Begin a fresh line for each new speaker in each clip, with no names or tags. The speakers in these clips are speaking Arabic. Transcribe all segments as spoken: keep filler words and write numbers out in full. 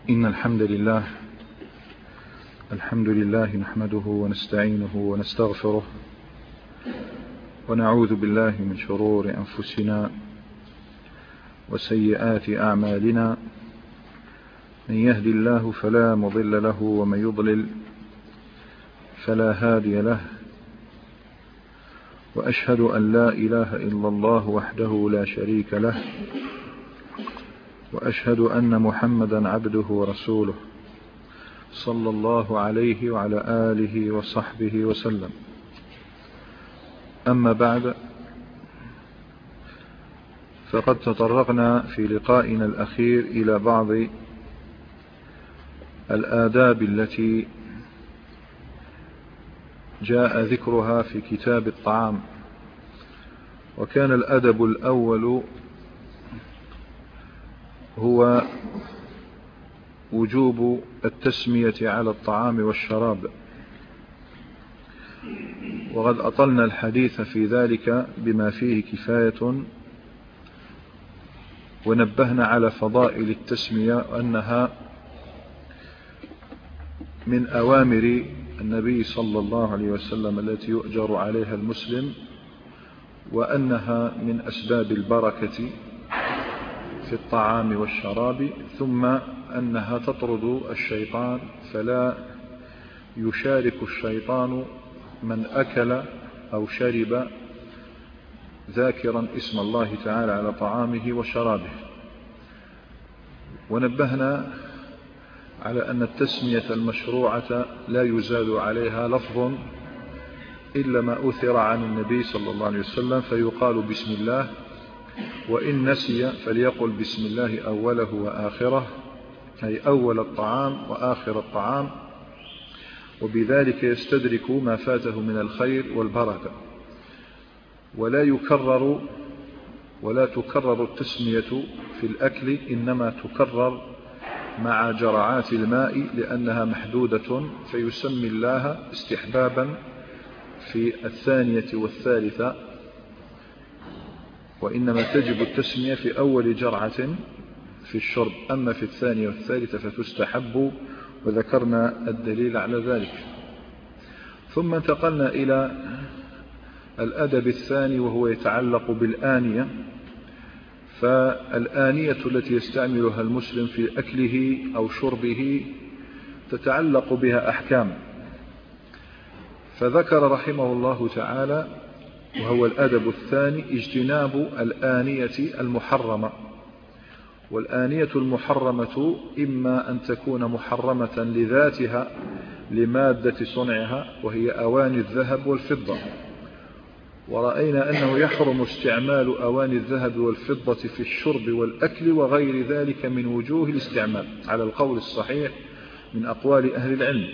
إن الحمد لله الحمد لله نحمده ونستعينه ونستغفره ونعوذ بالله من شرور أنفسنا وسيئات أعمالنا. من يهدي الله فلا مضل له ومن يضلل فلا هادي له، وأشهد أن لا إله إلا الله وحده لا شريك له، وأشهد أن محمدا عبده ورسوله صلى الله عليه وعلى آله وصحبه وسلم. أما بعد، فقد تطرقنا في لقائنا الأخير إلى بعض الآداب التي جاء ذكرها في كتاب الطعام، وكان الأدب الأول هو وجوب التسمية على الطعام والشراب، وقد أطلنا الحديث في ذلك بما فيه كفاية، ونبهنا على فضائل التسمية وأنها من أوامر النبي صلى الله عليه وسلم التي يؤجر عليها المسلم، وأنها من أسباب البركة في الطعام والشراب، ثم أنها تطرد الشيطان، فلا يشارك الشيطان من أكل أو شرب ذاكرا اسم الله تعالى على طعامه وشرابه. ونبهنا على أن التسمية المشروعة لا يزاد عليها لفظ إلا ما أثر عن النبي صلى الله عليه وسلم، فيقال بسم الله، وإن نسي فليقل بسم الله أوله وآخره، أي أول الطعام وآخر الطعام، وبذلك يستدرك ما فاته من الخير والبركة. ولا يكرر ولا تكرر التسمية في الأكل، إنما تكرر مع جرعات الماء لأنها محدودة، فيسمي الله استحبابا في الثانية والثالثة، وإنما تجب التسمية في أول جرعة في الشرب، أما في الثانية والثالثة فتستحب، وذكرنا الدليل على ذلك. ثم انتقلنا إلى الأدب الثاني، وهو يتعلق بالآنية. فالآنية التي يستعملها المسلم في أكله أو شربه تتعلق بها أحكام، فذكر رحمه الله تعالى، وهو الأدب الثاني، اجتناب الآنية المحرمة. والآنية المحرمة إما أن تكون محرمة لذاتها لمادة صنعها، وهي أواني الذهب والفضة، ورأينا أنه يحرم استعمال أواني الذهب والفضة في الشرب والأكل وغير ذلك من وجوه الاستعمال على القول الصحيح من أقوال أهل العلم.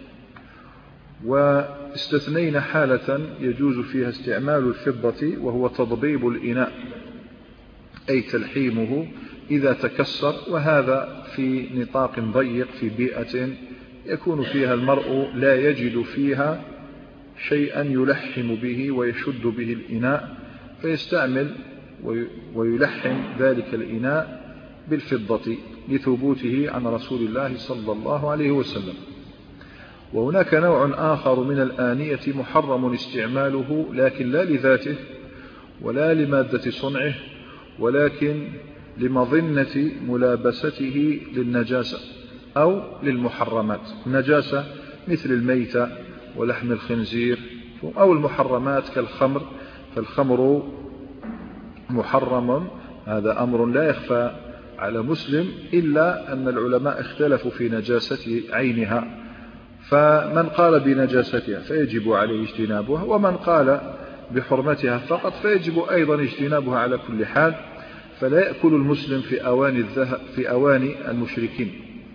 واستثنينا حالة يجوز فيها استعمال الفضة، وهو تضبيب الإناء، أي تلحيمه إذا تكسر، وهذا في نطاق ضيق في بيئة يكون فيها المرء لا يجد فيها شيئا يلحم به ويشد به الإناء، فيستعمل ويلحم ذلك الإناء بالفضة لثبوته عن رسول الله صلى الله عليه وسلم. وهناك نوع آخر من الآنية محرم استعماله، لكن لا لذاته ولا لمادة صنعه، ولكن لمظنة ملابسته للنجاسة أو للمحرمات. النجاسة مثل الميتة ولحم الخنزير، أو المحرمات كالخمر، فالخمر محرم، هذا أمر لا يخفى على مسلم، إلا أن العلماء اختلفوا في نجاسة عينها، فمن قال بنجاستها فيجب عليه اجتنابها، ومن قال بحرمتها فقط فيجب أيضا اجتنابها على كل حال. فلا يأكل المسلم في أواني الذهب في أواني المشركين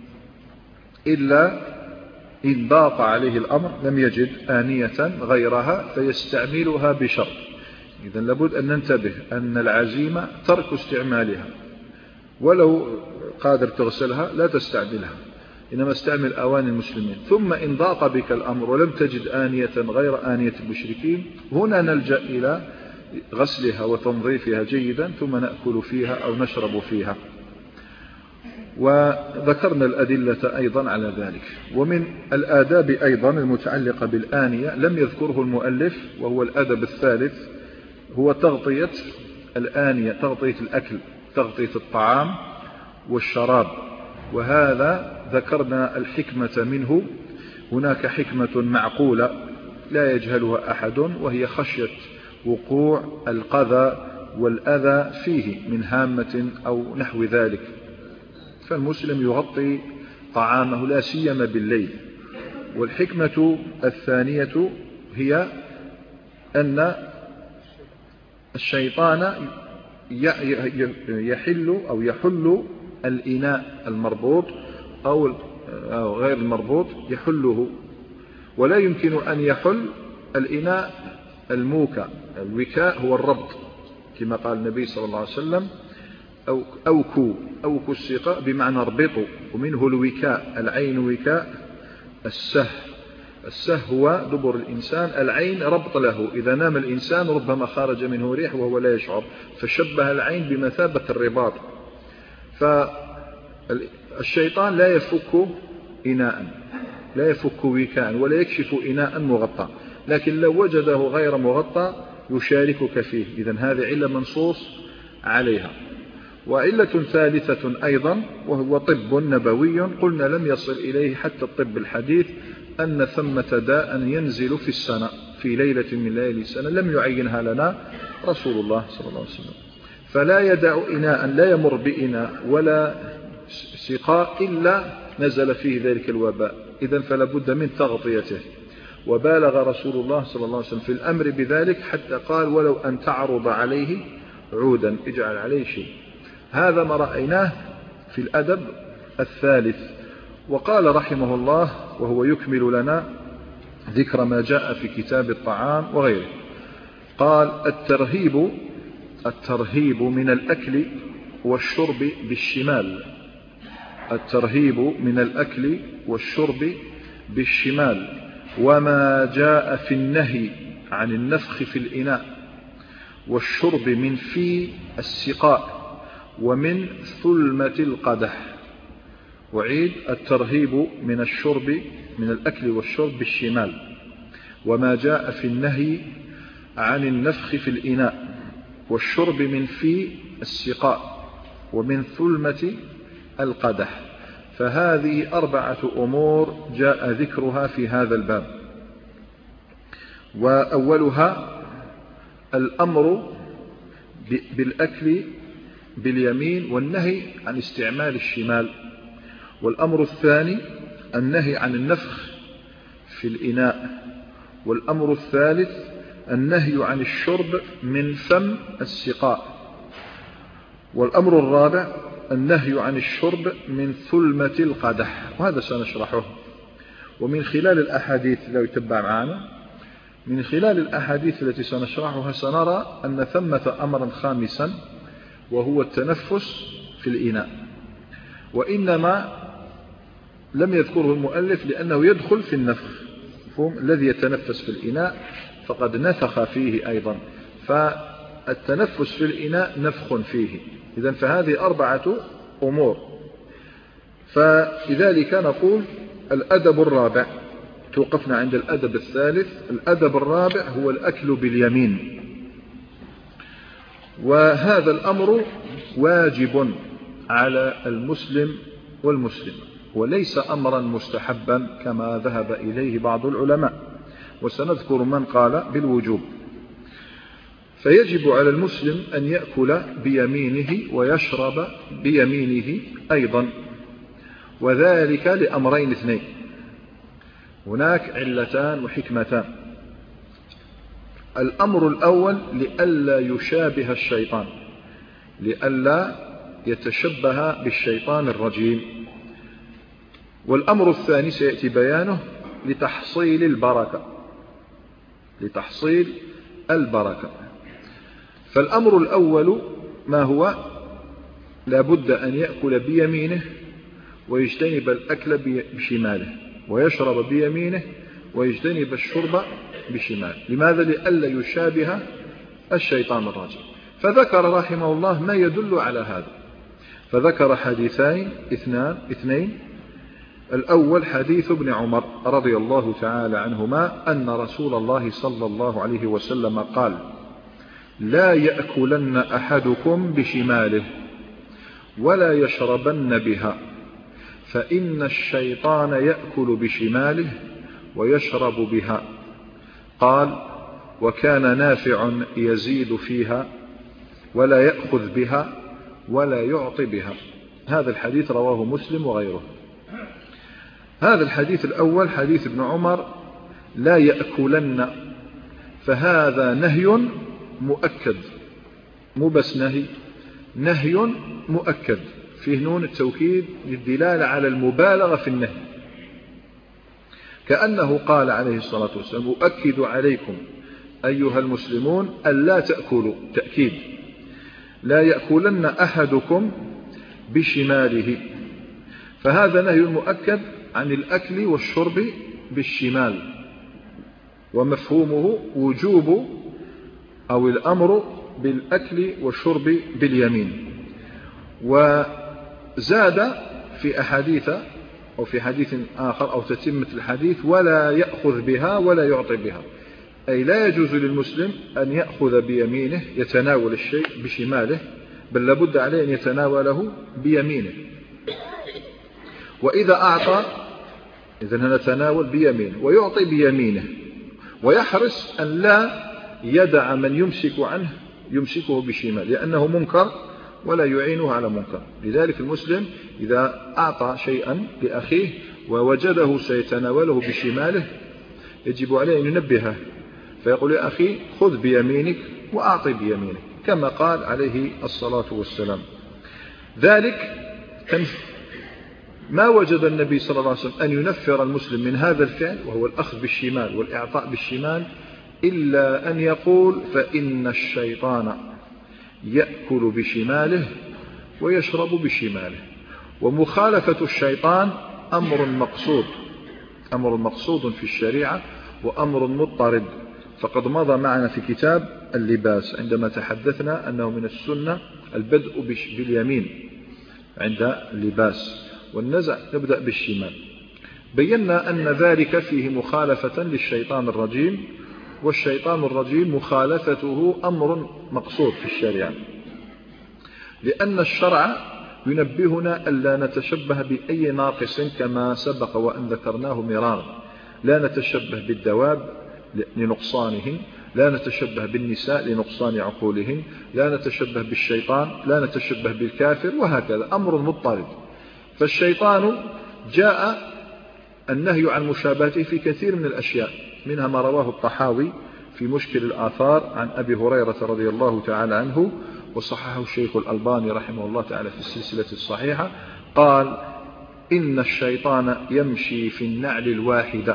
إلا إن ضاق عليه الأمر لم يجد آنية غيرها فيستعملها بشرط. إذن لابد أن ننتبه أن العزيمة ترك استعمالها، ولو قادر تغسلها لا تستعملها، إنما استعمل أواني المسلمين. ثم إن ضاق بك الأمر ولم تجد آنية غير آنية المشركين، هنا نلجأ إلى غسلها وتنظيفها جيدا، ثم نأكل فيها أو نشرب فيها. وذكرنا الأدلة أيضا على ذلك. ومن الآداب أيضا المتعلقة بالآنية لم يذكره المؤلف، وهو الأدب الثالث، هو تغطية الآنية، تغطية الأكل، تغطية الطعام والشراب. وهذا ذكرنا الحكمة منه. هناك حكمة معقولة لا يجهلها أحد، وهي خشية وقوع القذى والأذى فيه من هامة أو نحو ذلك، فالمسلم يغطي طعامه لا سيما بالليل. والحكمة الثانية هي أن الشيطان يحل أو يحل الإناء المربوط أو غير المربوط، يحله، ولا يمكن أن يحل الإناء الموكى. الوكاء هو الربط كما قال النبي صلى الله عليه وسلم: أو أوكوا أوكوا السقاء بمعنى اربطوا، ومنه الوكاء. العين وكاء السه، السه هو دبر الإنسان، العين ربط له، إذا نام الإنسان ربما خرج منه ريح وهو لا يشعر، فشبه العين بمثابة الرباط. فالشيطان لا يفك إناء، لا يفك وكاء، ولا يكشف إناء مغطى، لكن لو وجده غير مغطى يشاركك فيه. إذن هذه علة منصوص عليها. وعلة ثالثة أيضا وهو طب نبوي، قلنا لم يصل إليه حتى الطب الحديث، أن ثمة داء ينزل في السنة في ليلة من ليالي السنة لم يعينها لنا رسول الله صلى الله عليه وسلم، فلا يدع إناء، لا يمر بإناء ولا سقاء إلا نزل فيه ذلك الوباء. إذن فلا بد من تغطيته. وبالغ رسول الله صلى الله عليه وسلم في الأمر بذلك حتى قال: ولو أن تعرض عليه عودا، اجعل عليه شيء. هذا ما رأيناه في الأدب الثالث. وقال رحمه الله وهو يكمل لنا ذكر ما جاء في كتاب الطعام وغيره، قال: الترهيب الترهيب من الأكل والشرب بالشمال. الترهيب من الأكل والشرب بالشمال، وما جاء في النهي عن النفخ في الإناء والشرب من في السقاء ومن ثلمة القدح. وعيد: الترهيب من الشرب من الأكل والشرب بالشمال، وما جاء في النهي عن النفخ في الإناء والشرب من في السقاء ومن ثلمة القدح. فهذه أربعة أمور جاء ذكرها في هذا الباب. وأولها الأمر بالأكل باليمين والنهي عن استعمال الشمال. والأمر الثاني النهي عن النفخ في الإناء. والأمر الثالث النهي عن الشرب من فم السقاء. والأمر الرابع النهي عن الشرب من ثلمة القدح، وهذا سنشرحه. ومن خلال الأحاديث لو يتبع معنا، من خلال الأحاديث التي سنشرحها سنرى أن ثمة أمرا خامسا وهو التنفس في الإناء، وإنما لم يذكره المؤلف لأنه يدخل في النفخ. الذي يتنفس في الإناء فقد نفخ فيه أيضا، فالتنفس في الإناء نفخ فيه. إذن فهذه أربعة أمور. فلذلك نقول الأدب الرابع، توقفنا عند الأدب الثالث. الأدب الرابع هو الأكل باليمين، وهذا الأمر واجب على المسلم والمسلم، وليس أمرا مستحبا كما ذهب إليه بعض العلماء، وسنذكر من قال بالوجوب. فيجب على المسلم أن يأكل بيمينه ويشرب بيمينه أيضا، وذلك لأمرين اثنين. هناك علتان وحكمتان. الأمر الأول لئلا يشابه الشيطان، لئلا يتشبه بالشيطان الرجيم. والأمر الثاني سيأتي بيانه لتحصيل البركة، لتحصيل البركة. فالأمر الأول ما هو؟ لابد أن يأكل بيمينه ويجتنب الأكل بشماله، ويشرب بيمينه ويجتنب الشرب بشماله. لماذا؟ لئلا يشابه الشيطان الرجيم. فذكر رحمه الله ما يدل على هذا. فذكر حديثين اثنان اثنين الأول حديث ابن عمر رضي الله تعالى عنهما أن رسول الله صلى الله عليه وسلم قال: لا يأكلن أحدكم بشماله ولا يشربن بها، فإن الشيطان يأكل بشماله ويشرب بها. قال: وكان نافع يزيد فيها ولا يأخذ بها ولا يعطي بها. هذا الحديث رواه مسلم وغيره. هذا الحديث الأول حديث ابن عمر لا يأكلن، فهذا نهي مؤكد، مو بس نهي، نهي مؤكد فيه نون التوكيد للدلالة على المبالغة في النهي، كأنه قال عليه الصلاة والسلام: أؤكد عليكم أيها المسلمون ألا تأكلوا، تأكيد، لا يأكلن أحدكم بشماله، فهذا نهي مؤكد عن الأكل والشرب بالشمال، ومفهومه وجوب أو الأمر بالأكل والشرب باليمين. وزاد في أحاديث أو في حديث آخر أو تتمة الحديث: ولا يأخذ بها ولا يعطي بها، أي لا يجوز للمسلم أن يأخذ بيمينه يتناول الشيء بشماله، بل لابد عليه أن يتناوله بيمينه. وإذا أعطى إذن نتناول بيمينه ويعطي بيمينه، ويحرص أن لا يدع من يمسك عنه يمسكه بشمال، لأنه منكر ولا يعينه على منكر. لذلك المسلم إذا أعطى شيئا لأخيه ووجده سيتناوله بشماله يجب عليه أن ينبهه، فيقول: يا أخي خذ بيمينك وأعطي بيمينك، كما قال عليه الصلاة والسلام. ذلك ما وجد النبي صلى الله عليه وسلم أن ينفر المسلم من هذا الفعل، وهو الأخذ بالشمال والإعطاء بالشمال، إلا أن يقول: فإن الشيطان يأكل بشماله ويشرب بشماله. ومخالفة الشيطان أمر مقصود، أمر مقصود في الشريعة وأمر مضطرد، فقد مضى معنا في كتاب اللباس عندما تحدثنا أنه من السنة البدء باليمين عند اللباس والنزع نبدأ بالشمال. بينا أن ذلك فيه مخالفة للشيطان الرجيم، والشيطان الرجيم مخالفته أمر مقصود في الشريعة، لأن الشرع ينبهنا ألا نتشبه بأي ناقص كما سبق وأن ذكرناه مرارا. لا نتشبه بالدواب لنقصانهن، لا نتشبه بالنساء لنقصان عقولهن، لا نتشبه بالشيطان، لا نتشبه بالكافر، وهكذا أمر مضطرد. فالشيطان جاء النهي عن مشابهته في كثير من الأشياء، منها ما رواه الطحاوي في مشكل الآثار عن أبي هريرة رضي الله تعالى عنه، وصححه الشيخ الألباني رحمه الله تعالى في السلسلة الصحيحة، قال: إن الشيطان يمشي في النعل الواحدة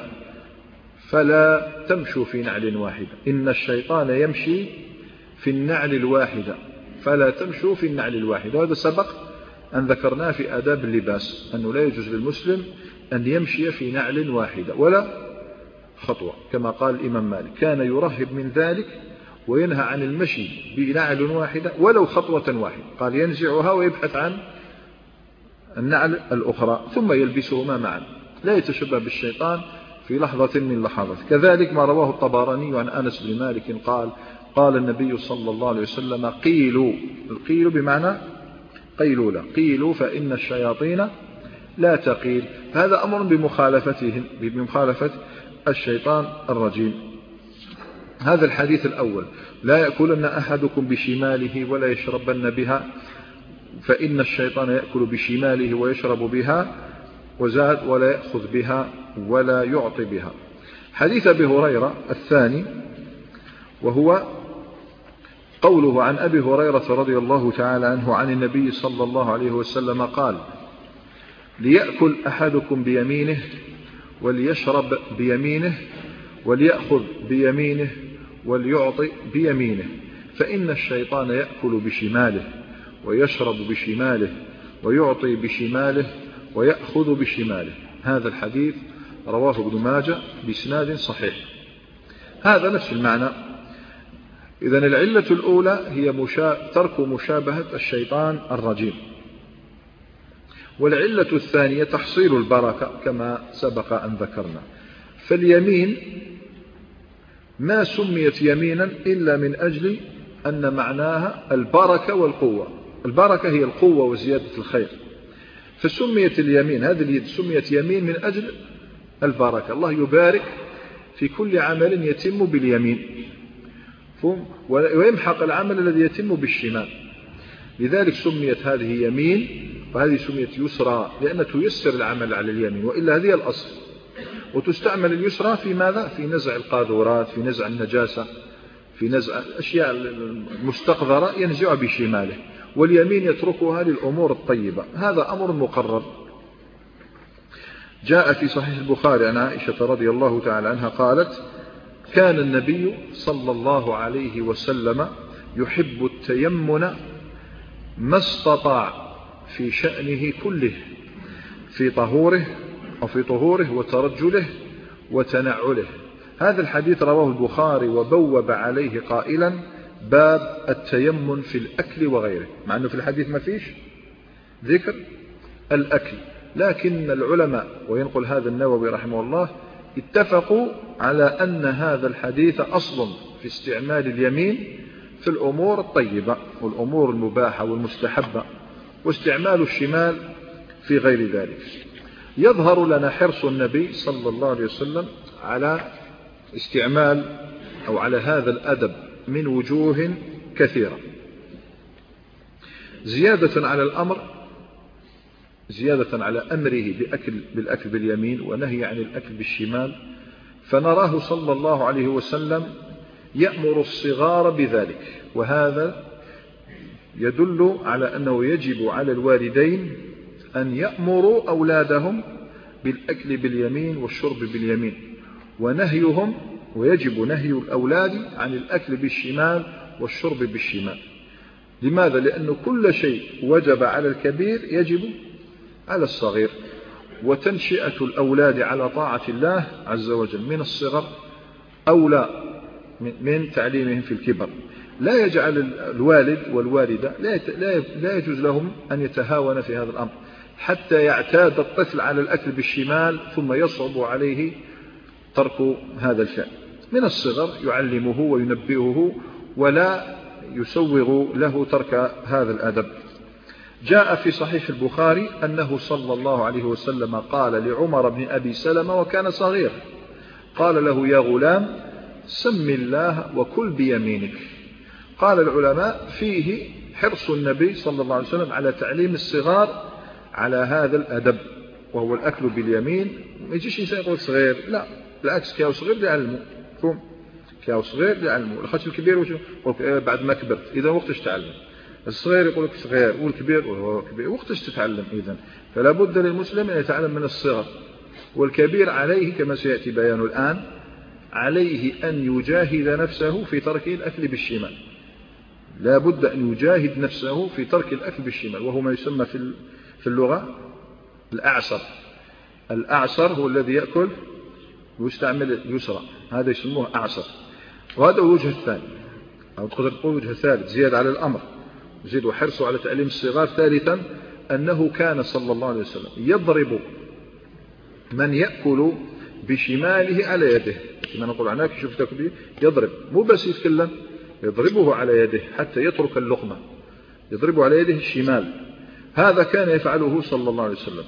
فلا تمشوا في نعل واحدة. إن الشيطان يمشي في النعل الواحدة فلا تمشوا في النعل الواحدة. وهذا سبق أن ذكرناه في آداب اللباس، أنه لا يجوز للمسلم أن يمشي في نعل واحدة ولا خطوة، كما قال الإمام مالك: كان يرهب من ذلك وينهى عن المشي بنعل واحدة ولو خطوة واحدة، قال ينزعها ويبحث عن النعل الأخرى ثم يلبسهما معا، لا يتشبه بالشيطان في لحظة من لحظات. كذلك ما رواه الطبراني عن أنس بن مالك قال: قال النبي صلى الله عليه وسلم: قيلوا، القيل بمعنى قيلولة، قيلوا فإن الشياطين لا تقيل. هذا أمر بمخالفتهم، بمخالفة الشيطان الرجيم. هذا الحديث الأول: لا يأكلن أحدكم بشماله ولا يشربن بها، فإن الشيطان يأكل بشماله ويشرب بها. وزاد: ولا يأخذ بها ولا يعطي بها. حديث أبي هريرة الثاني، وهو قوله عن أبي هريرة رضي الله تعالى عنه عن النبي صلى الله عليه وسلم قال: ليأكل أحدكم بيمينه وليشرب بيمينه وليأخذ بيمينه وليعطي بيمينه، فإن الشيطان يأكل بشماله ويشرب بشماله ويعطي بشماله ويأخذ بشماله. هذا الحديث رواه ابن ماجه بإسناد صحيح. هذا نفس المعنى. إذن العلة الأولى هي مشا... ترك مشابهة الشيطان الرجيم، والعلة الثانية تحصيل البركة كما سبق أن ذكرنا. فاليمين ما سميت يمينا إلا من أجل أن معناها البركة والقوة. البركة هي القوة وزيادة الخير، فسميت اليمين، هذه اليد سميت يمين من أجل البركة. الله يبارك في كل عمل يتم باليمين ويمحق العمل الذي يتم بالشمال. لذلك سميت هذه يمين وهذه سميت يسرى، لأن تيسر العمل على اليمين، وإلا هذه الأصل. وتستعمل اليسرى في ماذا؟ في نزع القاذورات، في نزع النجاسة، في نزع الأشياء المستقذرة ينزع بشماله، واليمين يتركها للأمور الطيبة. هذا أمر مقرر. جاء في صحيح البخاري عن عائشة رضي الله تعالى عنها قالت: كان النبي صلى الله عليه وسلم يحب التيمن ما استطاع في شأنه كله، في طهوره أو في طهوره وترجله وتنعله. هذا الحديث رواه البخاري وبوب عليه قائلا: باب التيمن في الأكل وغيره، مع أنه في الحديث ما فيش ذكر الأكل، لكن العلماء وينقل هذا النووي رحمه الله اتفقوا على أن هذا الحديث أصل في استعمال اليمين في الأمور الطيبة والأمور المباحة والمستحبة، واستعمال الشمال في غير ذلك. يظهر لنا حرص النبي صلى الله عليه وسلم على استعمال أو على هذا الأدب من وجوه كثيرة. زيادة على الأمر، زيادة على أمره بأكل بالأكل باليمين ونهي عن الأكل بالشمال، فنراه صلى الله عليه وسلم يأمر الصغار بذلك، وهذا يدل على أنه يجب على الوالدين أن يأمروا أولادهم بالأكل باليمين والشرب باليمين، ونهيهم ويجب نهي الأولاد عن الأكل بالشمال والشرب بالشمال. لماذا؟ لأن كل شيء وجب على الكبير يجب على الصغير، وتنشئة الأولاد على طاعة الله عز وجل من الصغر أولى من تعليمهم في الكبر. لا يجعل الوالد والوالدة لا يجوز لهم أن يتهاون في هذا الأمر حتى يعتاد الطفل على الأكل بالشمال ثم يصعب عليه ترك هذا الفعل. من الصغر يعلمه وينبهه ولا يسوغ له ترك هذا الأدب. جاء في صحيح البخاري أنه صلى الله عليه وسلم قال لعمر بن أبي سلمة وكان صغير، قال له: يا غلام سم الله وكل بيمينك. قال العلماء فيه حرص النبي صلى الله عليه وسلم على تعليم الصغار على هذا الأدب، وهو الأكل باليمين. ما يجيش إنسان يقول صغير، لا، بالعكس، كياو صغير ليعلمه، فهم؟ كياو صغير ليعلمه. الخش الكبير وش بعد ما كبرت، إذا وقتش تعلم. الصغير يقول لك صغير، والكبير وهو كبير، وقتش تتعلم. إذن فلا بد للمسلم أن يتعلم من الصغر. والكبير عليه كما سيأتي بيان الآن عليه أن يجاهد نفسه في ترك الأكل بالشمال. لا بد أن يجاهد نفسه في ترك الأكل بالشمال، وهو ما يسمى في في اللغة الأعصر. الأعصر هو الذي يأكل ويستعمل اليسرى، هذا يسموه أعصر. وهذا الوجه الثاني، أو تقدر تقول وجه ثالث زيادة على الأمر، زيد وحرصه على تعليم الصغار. ثالثا أنه كان صلى الله عليه وسلم يضرب من يأكل بشماله على يده، كما نقول عناك شفتك به يضرب، مو بس يتكلم، يضربه على يده حتى يترك اللقمة، يضربه على يده الشمال. هذا كان يفعله صلى الله عليه وسلم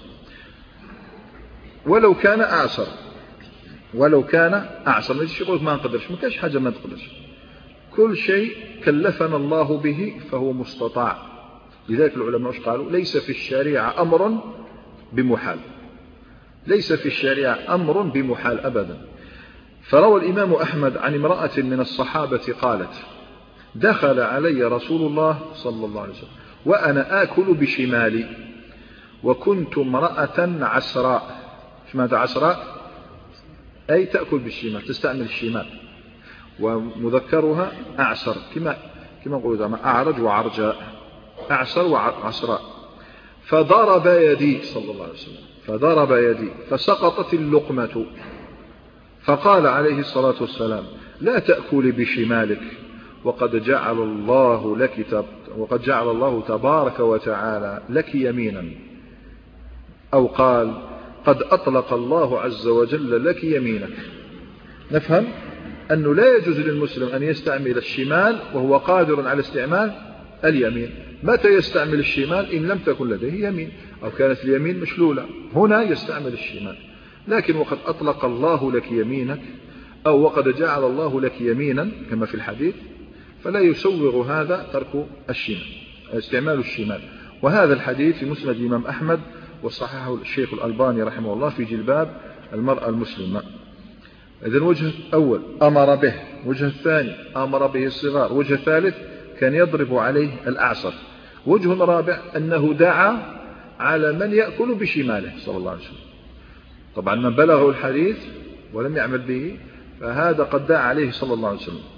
ولو كان أعصر، ولو كان أعصر. ما يجيش يقول ما نقدرش، ما كاش حاجة ما نقدرش، كل شيء كلفنا الله به فهو مستطاع. لذلك العلماء قالوا ليس في الشريعة أمر بمحال، ليس في الشريعة أمر بمحال أبدا. فروى الإمام أحمد عن امرأة من الصحابة قالت: دخل علي رسول الله صلى الله عليه وسلم وأنا آكل بشمالي، وكنت امرأة عسراء. ماذا عسراء؟ أي تأكل بالشمال، تستعمل الشمال، ومذكرها أعسر، كما كما نقول أعرج وعرجاء، أعسر وعسراء. فضرب يدي صلى الله عليه وسلم، فضرب يدي فسقطت اللقمة، فقال عليه الصلاة والسلام: لا تأكل بشمالك، وقد جعل الله لك وقد جعل الله تبارك وتعالى لك يمينا. أو قال قد أطلق الله عز وجل لك يمينك. نفهم أنه لا يجوز للمسلم أن يستعمل الشمال وهو قادر على استعمال اليمين. متى يستعمل الشمال؟ إن لم تكن لديه يمين أو كانت اليمين مشلولة، هنا يستعمل الشمال. لكن وقد أطلق الله لك يمينك أو وقد جعل الله لك يمينا كما في الحديث، فلا يسوغ هذا ترك الشمال، استعمال الشمال. وهذا الحديث في مسند الإمام أحمد وصححه الشيخ الألباني رحمه الله في جلباب المرأة المسلمة. إذن وجه أول أمر به، وجه الثاني أمر به الصغار، وجه الثالث كان يضرب عليه الأعصر، وجه رابع أنه دعا على من يأكل بشماله صلى الله عليه وسلم. طبعا من بلغه الحديث ولم يعمل به فهذا قد دعا عليه صلى الله عليه وسلم.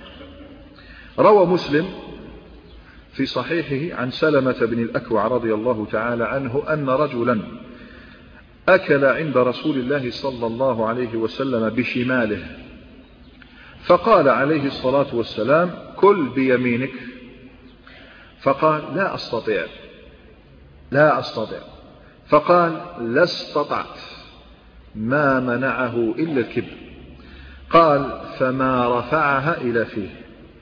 روى مسلم في صحيحه عن سلمة بن الأكوع رضي الله تعالى عنه أن رجلا أكل عند رسول الله صلى الله عليه وسلم بشماله، فقال عليه الصلاة والسلام كل بيمينك، فقال لا أستطيع لا أستطيع فقال لا استطعت، ما منعه إلا الكبر. قال فما رفعها إلى فيه.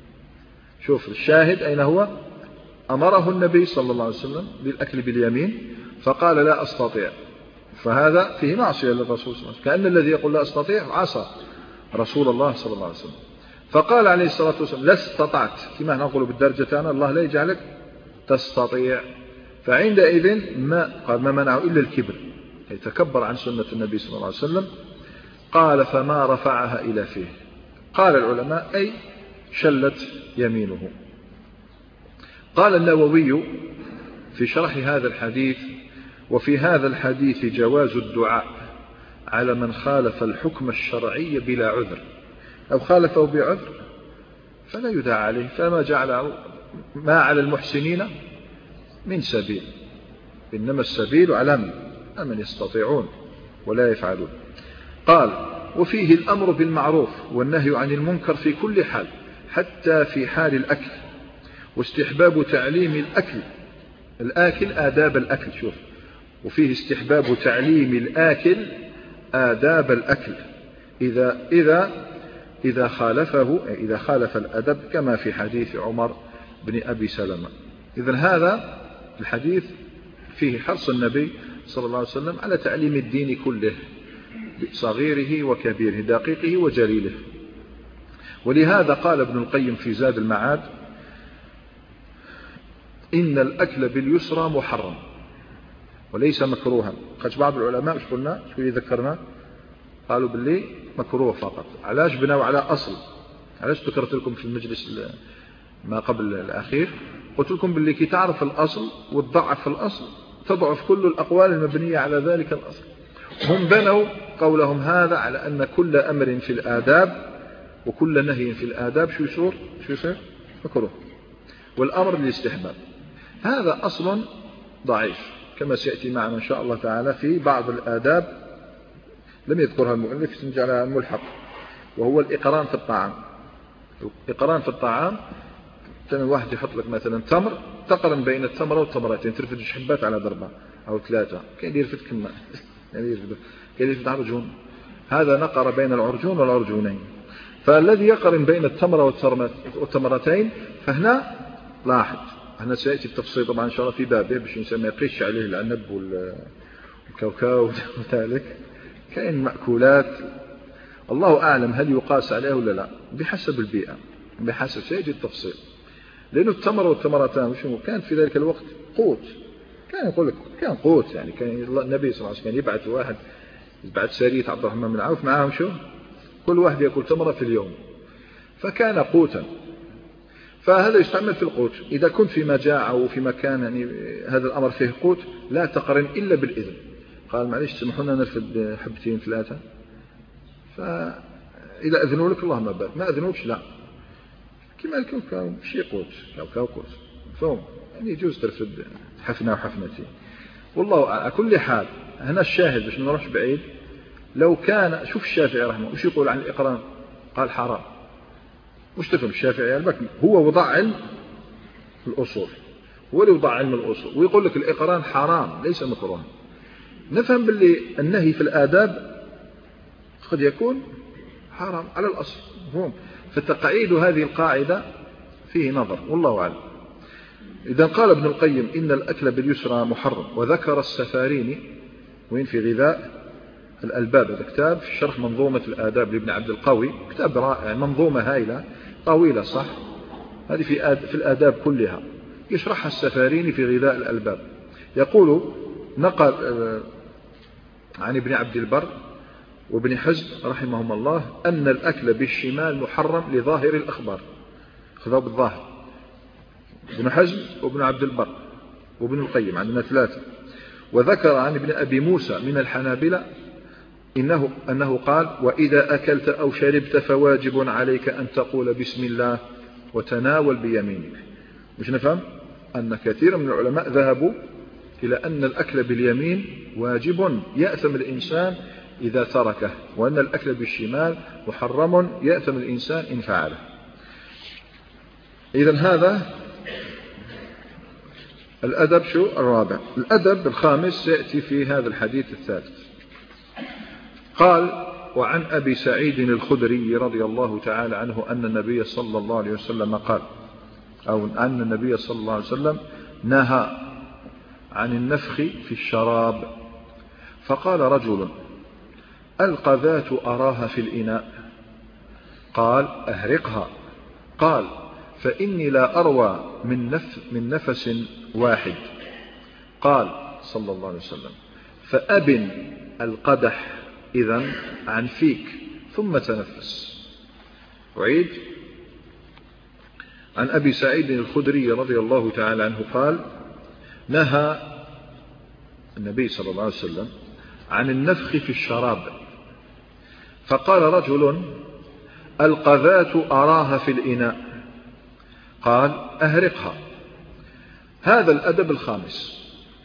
شوف الشاهد أين هو؟ أمره النبي صلى الله عليه وسلم بالأكل باليمين فقال لا أستطيع، فهذا فيه معصية للرسول صلى الله عليه وسلم، كأن الذي يقول لا أستطيع عصى رسول الله صلى الله عليه وسلم. فقال عليه الصلاة والسلام لا استطعت، كما نقول بالدرجة أنا الله لا يجعلك تستطيع. فعندئذ ما قال ما منعه إلا الكبر، يتكبر عن سنة النبي صلى الله عليه وسلم. قال فما رفعها إلى فيه. قال العلماء أي شلت يمينه. قال النووي في شرح هذا الحديث وفي هذا الحديث جواز الدعاء على من خالف الحكم الشرعي بلا عذر، أو خالفه بعذر فلا يدعى عليه، فما جعل ما على المحسنين من سبيل، إنما السبيل على من أمن يستطيعون ولا يفعلون. قال وفيه الأمر بالمعروف والنهي عن المنكر في كل حال حتى في حال الأكل، واستحباب تعليم الأكل الآكل آداب الأكل. شوف، وفيه استحباب تعليم الآكل آداب الأكل إذا إذا إذا خالفه إذا خالف الأدب، كما في حديث عمر بن أبي سلمة. إذن هذا الحديث فيه حرص النبي صلى الله عليه وسلم على تعليم الدين كله، صغيره وكبيره، دقيقه وجليله. ولهذا قال ابن القيم في زاد المعاد إن الأكل باليسرى محرم وليس مكروها. خش بعض العلماء مش قلنا شو ذكرنا قالوا باللي مكروه فقط. علاش بناوا على أصل؟ علاش ذكرت لكم في المجلس ما قبل الأخير قلت لكم باللي كي تعرف الأصل وتضعف في الأصل تضعف كل الأقوال المبنية على ذلك الأصل. هم بنوا قولهم هذا على أن كل أمر في الآداب وكل نهي في الآداب شو يصير شو يصير مكروه، والأمر للاستحباب. هذا أصل ضعيف كما سيأتي معنا إن شاء الله تعالى في بعض الآداب لم يذكرها المؤلف، سنجعلها الملحق، وهو الإقران في الطعام. الإقران في الطعام مثلا واحد يحط لك مثلا تمر، تقرن بين التمرة والتمرتين، ترفد حبات على ضربة أو ثلاثة، كاين يرفد كما يعني يرفد كاين يرفد عرجون، هذا نقر بين العرجون والعرجونين. فالذي يقرن بين التمرة والتمرتين فهنا لاحظ، هنا سيأتي التفصيل طبعا إن شاء الله في بابه باش الإنسان ما يقيش عليه العنب والكاوكاو وذلك. كاين مأكولات الله أعلم هل يقاس عليه ولا لا، بحسب البيئة بحسب سيأتي التفصيل. لأنه التمر والتمرتان شنو كانت في ذلك الوقت قوت، كان يقول لك كان قوت، يعني كان النبي صلى الله عليه وسلم كان يبعث واحد يبعث سرية عبد الرحمن بن عوف معاهم شو كل واحد يأكل تمرة في اليوم، فكان قوتا. فهذا يستعمل في القوت. إذا كنت في مجاعة أو في مكان يعني هذا الأمر فيه قوت لا تقرن إلا بالإذن. قال معليش سمحونا نرفد حبتين ثلاثة، فإذا أذنوا لك اللهم بارك، ما أذنوكش لا، كما الكاوكاو شي قوت كاوكاو قوت فهم، يعني يجوز ترفد حفنة وحفنتين والله على كل حال. هنا الشاهد باش نروحش بعيد، لو كان شوف الشافعي رحمه وش يقول عن الإقران، قال حرام. وش تفهم الشافعي البكي هو وضع علم الأصول، هو اللي وضع علم الأصول ويقول لك الإقران حرام ليس مكروه. نفهم باللي النهي في الآداب قد يكون حرام على الأصل مفهوم. فتقعيد هذه القاعدة فيه نظر والله أعلم. إذا قال ابن القيم إن الأكل باليسرى محرم، وذكر السفاريني وين في غذاء الألباب، هذا كتاب في شرح منظومة الآداب لابن عبد القوي، كتاب رائع، منظومة هائلة طويلة صح، هذه في في الآداب كلها يشرحها السفاريني في غذاء الألباب. يقول نقل عن ابن عبد البر وابن حزم رحمهم الله أن الأكل بالشمال محرم لظاهر الأخبار، خذوا بالظاهر، ابن حزم وابن عبد البر وابن القيم، عندنا ثلاثة. وذكر عن ابن أبي موسى من الحنابلة إنه أنه قال وإذا أكلت أو شربت فواجب عليك أن تقول بسم الله وتناول بيمينك. مش نفهم أن كثير من العلماء ذهبوا إلى أن الأكل باليمين واجب يأثم الإنسان إذا تركه، وأن الأكل بالشمال محرم يأثم الإنسان إن فعله. إذن هذا الأدب شو الرابع. الأدب الخامس سيأتي في هذا الحديث الثالث. قال وعن أبي سعيد الخدري رضي الله تعالى عنه أن النبي صلى الله عليه وسلم قال، أو أن النبي صلى الله عليه وسلم نهى عن النفخ في الشراب. فقال رجل القذاة أراها في الإناء، قال أهرقها، قال فإني لا أروى من, نف من نفس واحد. قال صلى الله عليه وسلم فأبن القدح إذن عن فيك ثم تنفس. أعيد. عن أبي سعيد الخدري رضي الله تعالى عنه قال نهى النبي صلى الله عليه وسلم عن النفخ في الشراب. فقال رجل القذاة أراها في الإناء، قال أهرقها. هذا الأدب الخامس،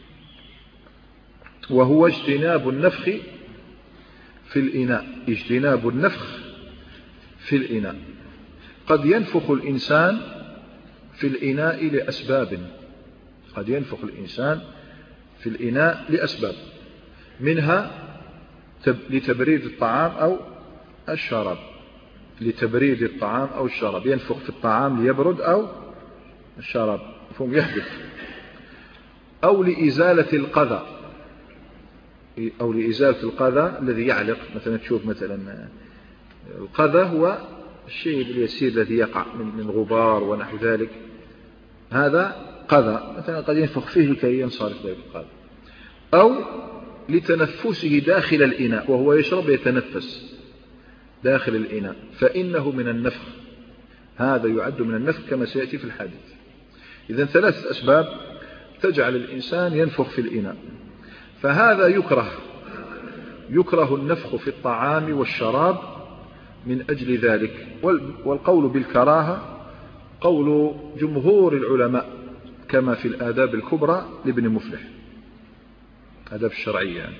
وهو اجتناب النفخ في الإناء. اجتناب النفخ في الإناء. قد ينفخ الإنسان في الإناء لأسباب، قد ينفخ الإنسان في الإناء لأسباب، منها لتبريد الطعام أو الشراب، لتبريد الطعام أو الشراب، ينفخ في الطعام ليبرد أو الشراب فهم يحدث، أو لإزالة القذى، أو لإزالة القذى الذي يعلق. مثلا تشوف مثلا القذى هو الشيء اليسير الذي يقع من غبار ونحو ذلك، هذا قذى مثلا قد ينفخ فيه لكي ينصرف ذلك القذى. أو لتنفسه داخل الإناء، وهو يشرب يتنفس داخل الإناء، فإنه من النفخ، هذا يعد من النفخ كما سيأتي في الحديث. إذن ثلاثة أسباب تجعل الإنسان ينفخ في الإناء، فهذا يكره، يكره النفخ في الطعام والشراب من أجل ذلك. والقول بالكراهة قول جمهور العلماء كما في الآداب الكبرى لابن مفلح، آداب الشرعية يعني.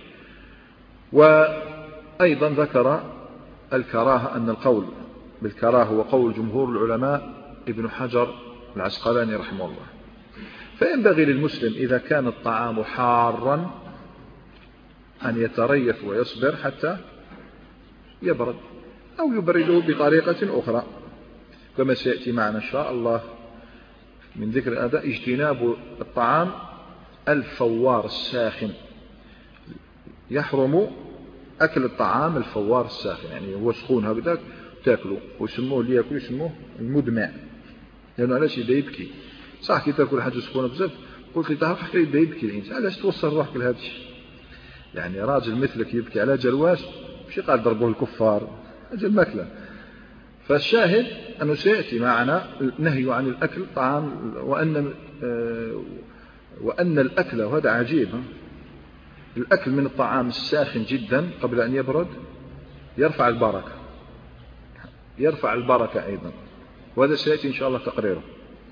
وأيضا ذكر الكراهة أن القول بالكراهة هو قول جمهور العلماء ابن حجر العسقلاني رحمه الله. فينبغي للمسلم إذا كان الطعام حارا أن يتريث ويصبر حتى يبرد، أو يبرده بطريقة أخرى كما سيأتي معنا إن شاء الله من ذكر الأداء. اجتناب الطعام الفوار الساخن، يحرم أكل الطعام الفوار الساخن، يعني هو سخون هكذا تاكله، ويسموه اللي ياكل يسموه المدمع، لأنه علاش يبدا يبكي. صح كي تاكل حاجة سخونة بزاف قلت لي تعرف حتى يبدا يبكي الإنسان، علاش توصل روحك لهذا الشيء؟ يعني راجل مثلك يبكي على جلواش مش قال ضربوه الكفار أجل ماكله. فالشاهد أنه سيأتي معنا النهي عن الأكل طعام، وأن وأن الأكل، وهذا عجيب، الأكل من الطعام الساخن جدا قبل أن يبرد يرفع البركة، يرفع البركة أيضا، وهذا سيأتي إن شاء الله تقريره.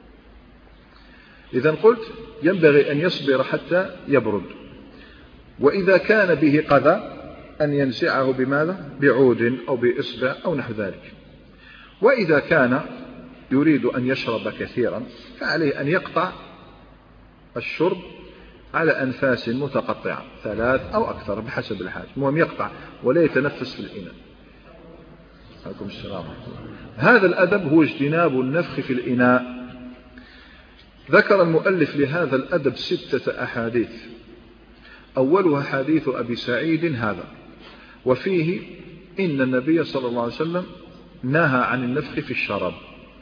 إذن قلت ينبغي أن يصبر حتى يبرد، وإذا كان به قذى أن ينزعه بماذا؟ بعود أو بإصبع أو نحو ذلك. وإذا كان يريد أن يشرب كثيرا فعليه أن يقطع الشرب على أنفاس متقطعة ثلاث أو أكثر بحسب الحاجة، المهم يقطع ولا يتنفس في الإناء. عليكم السلام. هذا الأدب هو اجتناب النفخ في الإناء. ذكر المؤلف لهذا الأدب ستة أحاديث، أولها حديث أبي سعيد هذا، وفيه إن النبي صلى الله عليه وسلم نهى عن النفخ في الشراب.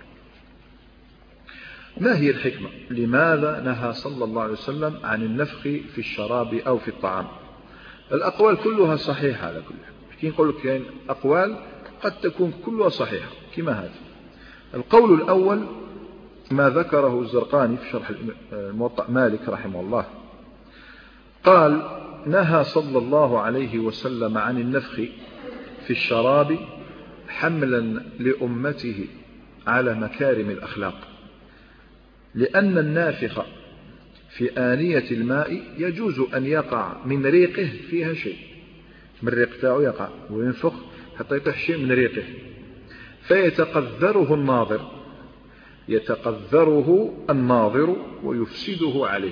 ما هي الحكمة؟ لماذا نهى صلى الله عليه وسلم عن النفخ في الشراب أو في الطعام؟ الأقوال كلها صحيحة على كل حال. كي نقول لك يعني أقوال قد تكون كلها صحيحة كما هذا. القول الأول ما ذكره الزرقاني في شرح الموطأ مالك رحمه الله، قال نهى صلى الله عليه وسلم عن النفخ في الشراب حملا لأمته على مكارم الأخلاق، لأن النافخ في آنية الماء يجوز أن يقع من ريقه فيها شيء، من ريق تاعه يقع وينفخ حتى يطيح شيء من ريقه، فيتقذره الناظر يتقذره الناظر ويفسده عليه.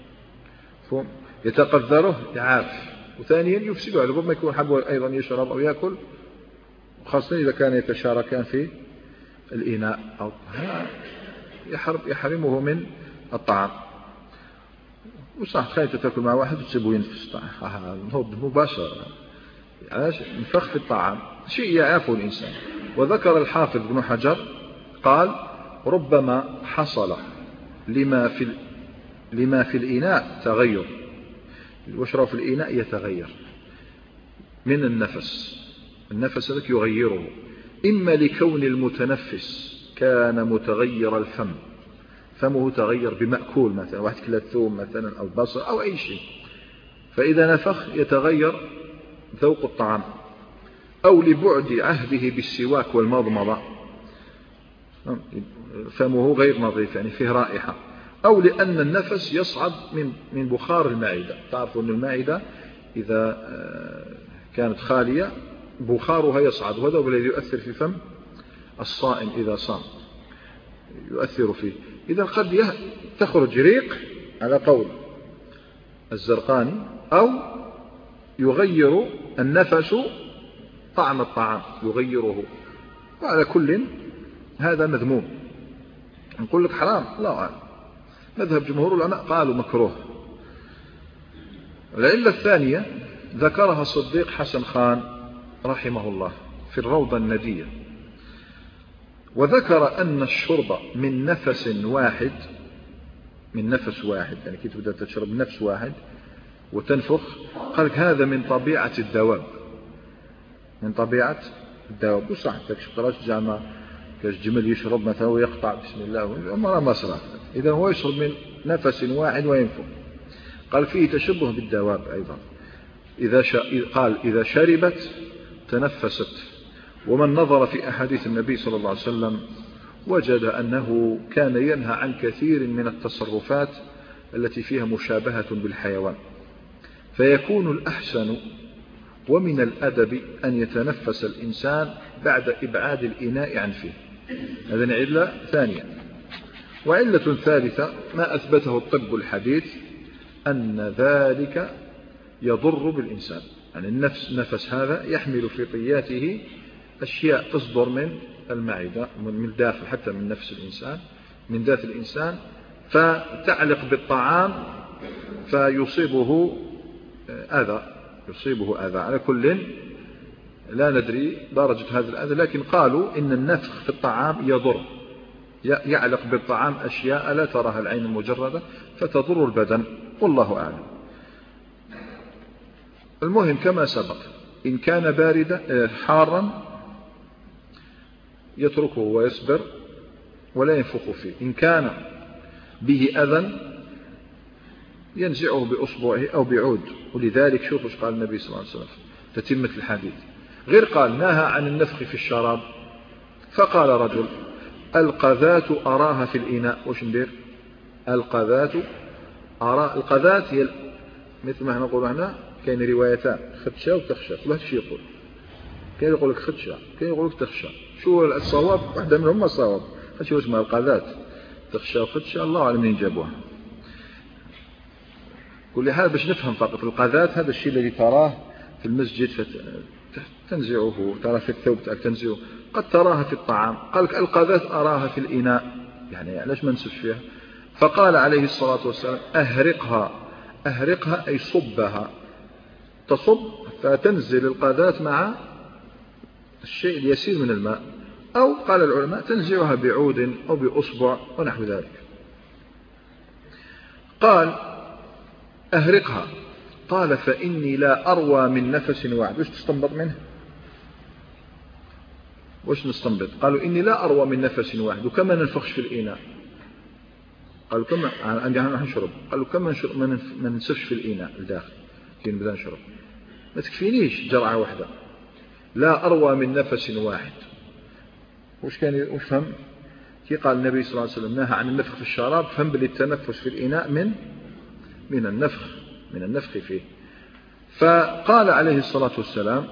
يتقذره يعاف، وثانيا يفسده عليه، ربما يكون حبه أيضا يشرب أو يأكل، خاصة إذا كان يتشاركان في الإناء أو يحرمه من الطعام. وصح خايف تاكل مع واحد وتسيبه ينفس مباشرة، علاش نفخ في الطعام شيء يعافه الإنسان. وذكر الحافظ ابن حجر قال ربما حصل لما في لما في الإناء تغير، وشرب في الإناء يتغير من النفس، النفس الذي يغيره، إما لكون المتنفس كان متغير الفم، فمه تغير بمأكول مثلا، واحد كلا ثوم مثلا أو بصل أو أي شيء، فإذا نفخ يتغير ذوق الطعام، أو لبعد عهده بالسواك والمضمضة، فمه غير نظيف يعني فيه رائحة، أو لأن النفس يصعد من من بخار المعدة. تعرفوا أن المعدة إذا كانت خالية بخارها يصعد، وهذا هو الذي يؤثر في فم الصائم إذا صام، يؤثر فيه. إذا قد تخرج ريق على قول الزرقاني، أو يغير النفس طعم الطعام يغيره، وعلى كل هذا مذموم. نقول لك حرام؟ لا أعلم، مذهب جمهور العلماء قالوا مكروه. العلة الثانية ذكرها الصديق حسن خان رحمه الله في الروضة الندية، وذكر أن الشرب من نفس واحد، من نفس واحد يعني كي تبدأ تشرب نفس واحد وتنفخ، قال لك هذا من طبيعة الدواب، من طبيعة الدواب. وصح تكشف جامع كالجمل يشرب مثلا ويقطع بسم الله أمر مصرع، إذا هو يشرب من نفس واحد وينفخ. قال فيه تشبه بالدواب أيضا. إذا ش... قال إذا شربت تنفست. ومن نظر في أحاديث النبي صلى الله عليه وسلم وجد أنه كان ينهى عن كثير من التصرفات التي فيها مشابهة بالحيوان، فيكون الأحسن ومن الأدب أن يتنفس الإنسان بعد إبعاد الإناء عن فيه. هذا علة ثانية. وعلة ثالثة ما أثبته الطب الحديث أن ذلك يضر بالإنسان، يعني النفس نفس هذا يحمل في طياته أشياء تصدر من المعدة من داخل حتى من نفس الإنسان من ذات الإنسان، فتعلق بالطعام فيصيبه أذى يصيبه أذى. على كل لا ندري درجة هذا الأذى، لكن قالوا إن النفخ في الطعام يضر، يعلق بالطعام أشياء لا تراها العين المجردة فتضر البدن، والله أعلم. المهم كما سبق، إن كان باردا حارا يتركه ويصبر ولا ينفخ فيه، إن كان به أذى ينزعه بأصبعه أو بعود. ولذلك شوفوا ايش قال النبي صلى الله عليه وسلم تتمة الحديث، غير قال نهى عن النفخ في الشراب، فقال رجل القذاة أراها في الإناء. وش ندير؟ القذاة أرى القذاة هي مثل ما نقول هنا، كاين روايتان خدشة وتخشى، كل واحد شي يقول، كاين يقول لك خدشة كاين يقول لك تخشى. شو الصواب؟ واحدة منهم الصواب، هادشي اسمها القذاة، تخشى وخدشة، الله أعلم منين جابوها. كل حال باش نفهم فقط القذاة هذا الشيء الذي تراه في المسجد فتنزعه، ترى في الثوب تنزعه، قد تراها في الطعام. قال لك القذاة أراها في الإناء، يعني علاش ما نسبش فيها؟ فقال عليه الصلاة والسلام أهرقها. أهرقها أي صبها، تصب فتنزل القذاة مع الشيء اليسير من الماء، أو قال العلماء تنزعها بعود أو بأصبع ونحو ذلك. قال أهرقها. قال فإني لا أروى من نفس واحد. وش تستنبط منه؟ وش نستنبط؟ قالوا إني لا أروى من نفس واحد، وكما ننفخش في الإناء. قالوا كما عندي نحن نشرب، قالوا كما ما ننسفش في الإناء الداخل كي نبدا نشرب، ما تكفينيش جرعة واحدة. لا أروى من نفس واحد. وش كان وش فهم؟ كي قال النبي صلى الله عليه وسلم نهى عن النفخ في الشراب، فهم باللي التنفس في الإناء من من النفخ من النفخ فيه. فقال عليه الصلاة والسلام،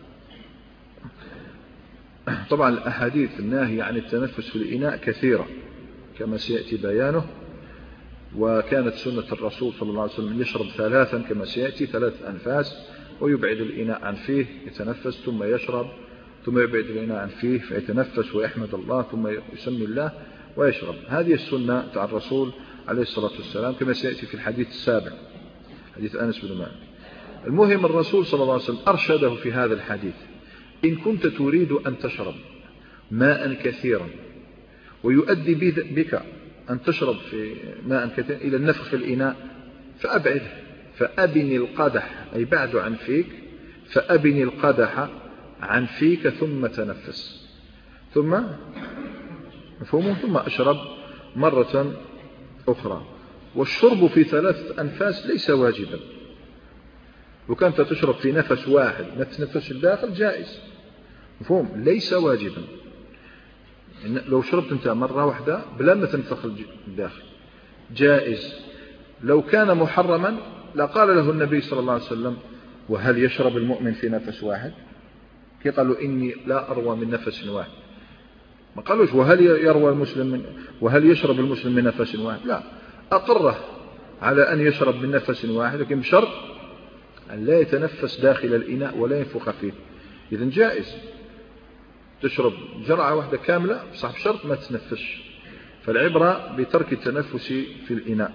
طبعا الأحاديث الناهية عن التنفس في الإناء كثيرة كما سيأتي بيانه، وكانت سنة الرسول صلى الله عليه وسلم يشرب ثلاثا كما سيأتي، ثلاث أنفاس، ويبعد الإناء عن فيه يتنفس ثم يشرب، ثم يبعد الإناء عن فيه فيتنفس ويحمد الله ثم يسمي الله ويشرب. هذه السنة تاع الرسول عليه الصلاة والسلام كما سيأتي في الحديث السابع، حديث أنس بن مالك. المهم الرسول صلى الله عليه وسلم أرشده في هذا الحديث: إن كنت تريد أن تشرب ماء كثيرا ويؤدي بك أن تشرب في ماء كثيرا إلى النفخ في الإناء فأبعده، فأبن القدح أي بعد عن فيك، فأبن القدح عن فيك ثم تنفس، ثم مفهوم ثم أشرب مرة أخرى. والشرب في ثلاثة أنفاس ليس واجبا، وكانت تشرب في نفس واحد ما تتنفس الداخل جائز، مفهوم، ليس واجبا. لو شربت انت مرة واحدة بلا ما تنفخ الداخل جائز. لو كان محرما لقال له النبي صلى الله عليه وسلم: وهل يشرب المؤمن في نفس واحد؟ كي قالوا إني لا أروى من نفس واحد، ما قالوش وهل يروى المسلم من وهل يشرب المسلم من نفس واحد، لا، أقره على أن يشرب من نفس واحد، لكن بشرط أن لا يتنفس داخل الإناء ولا ينفخ فيه. إذن جائز تشرب جرعة واحدة كاملة، صح بشرط ما تتنفسش. فالعبرة بترك التنفس في الإناء.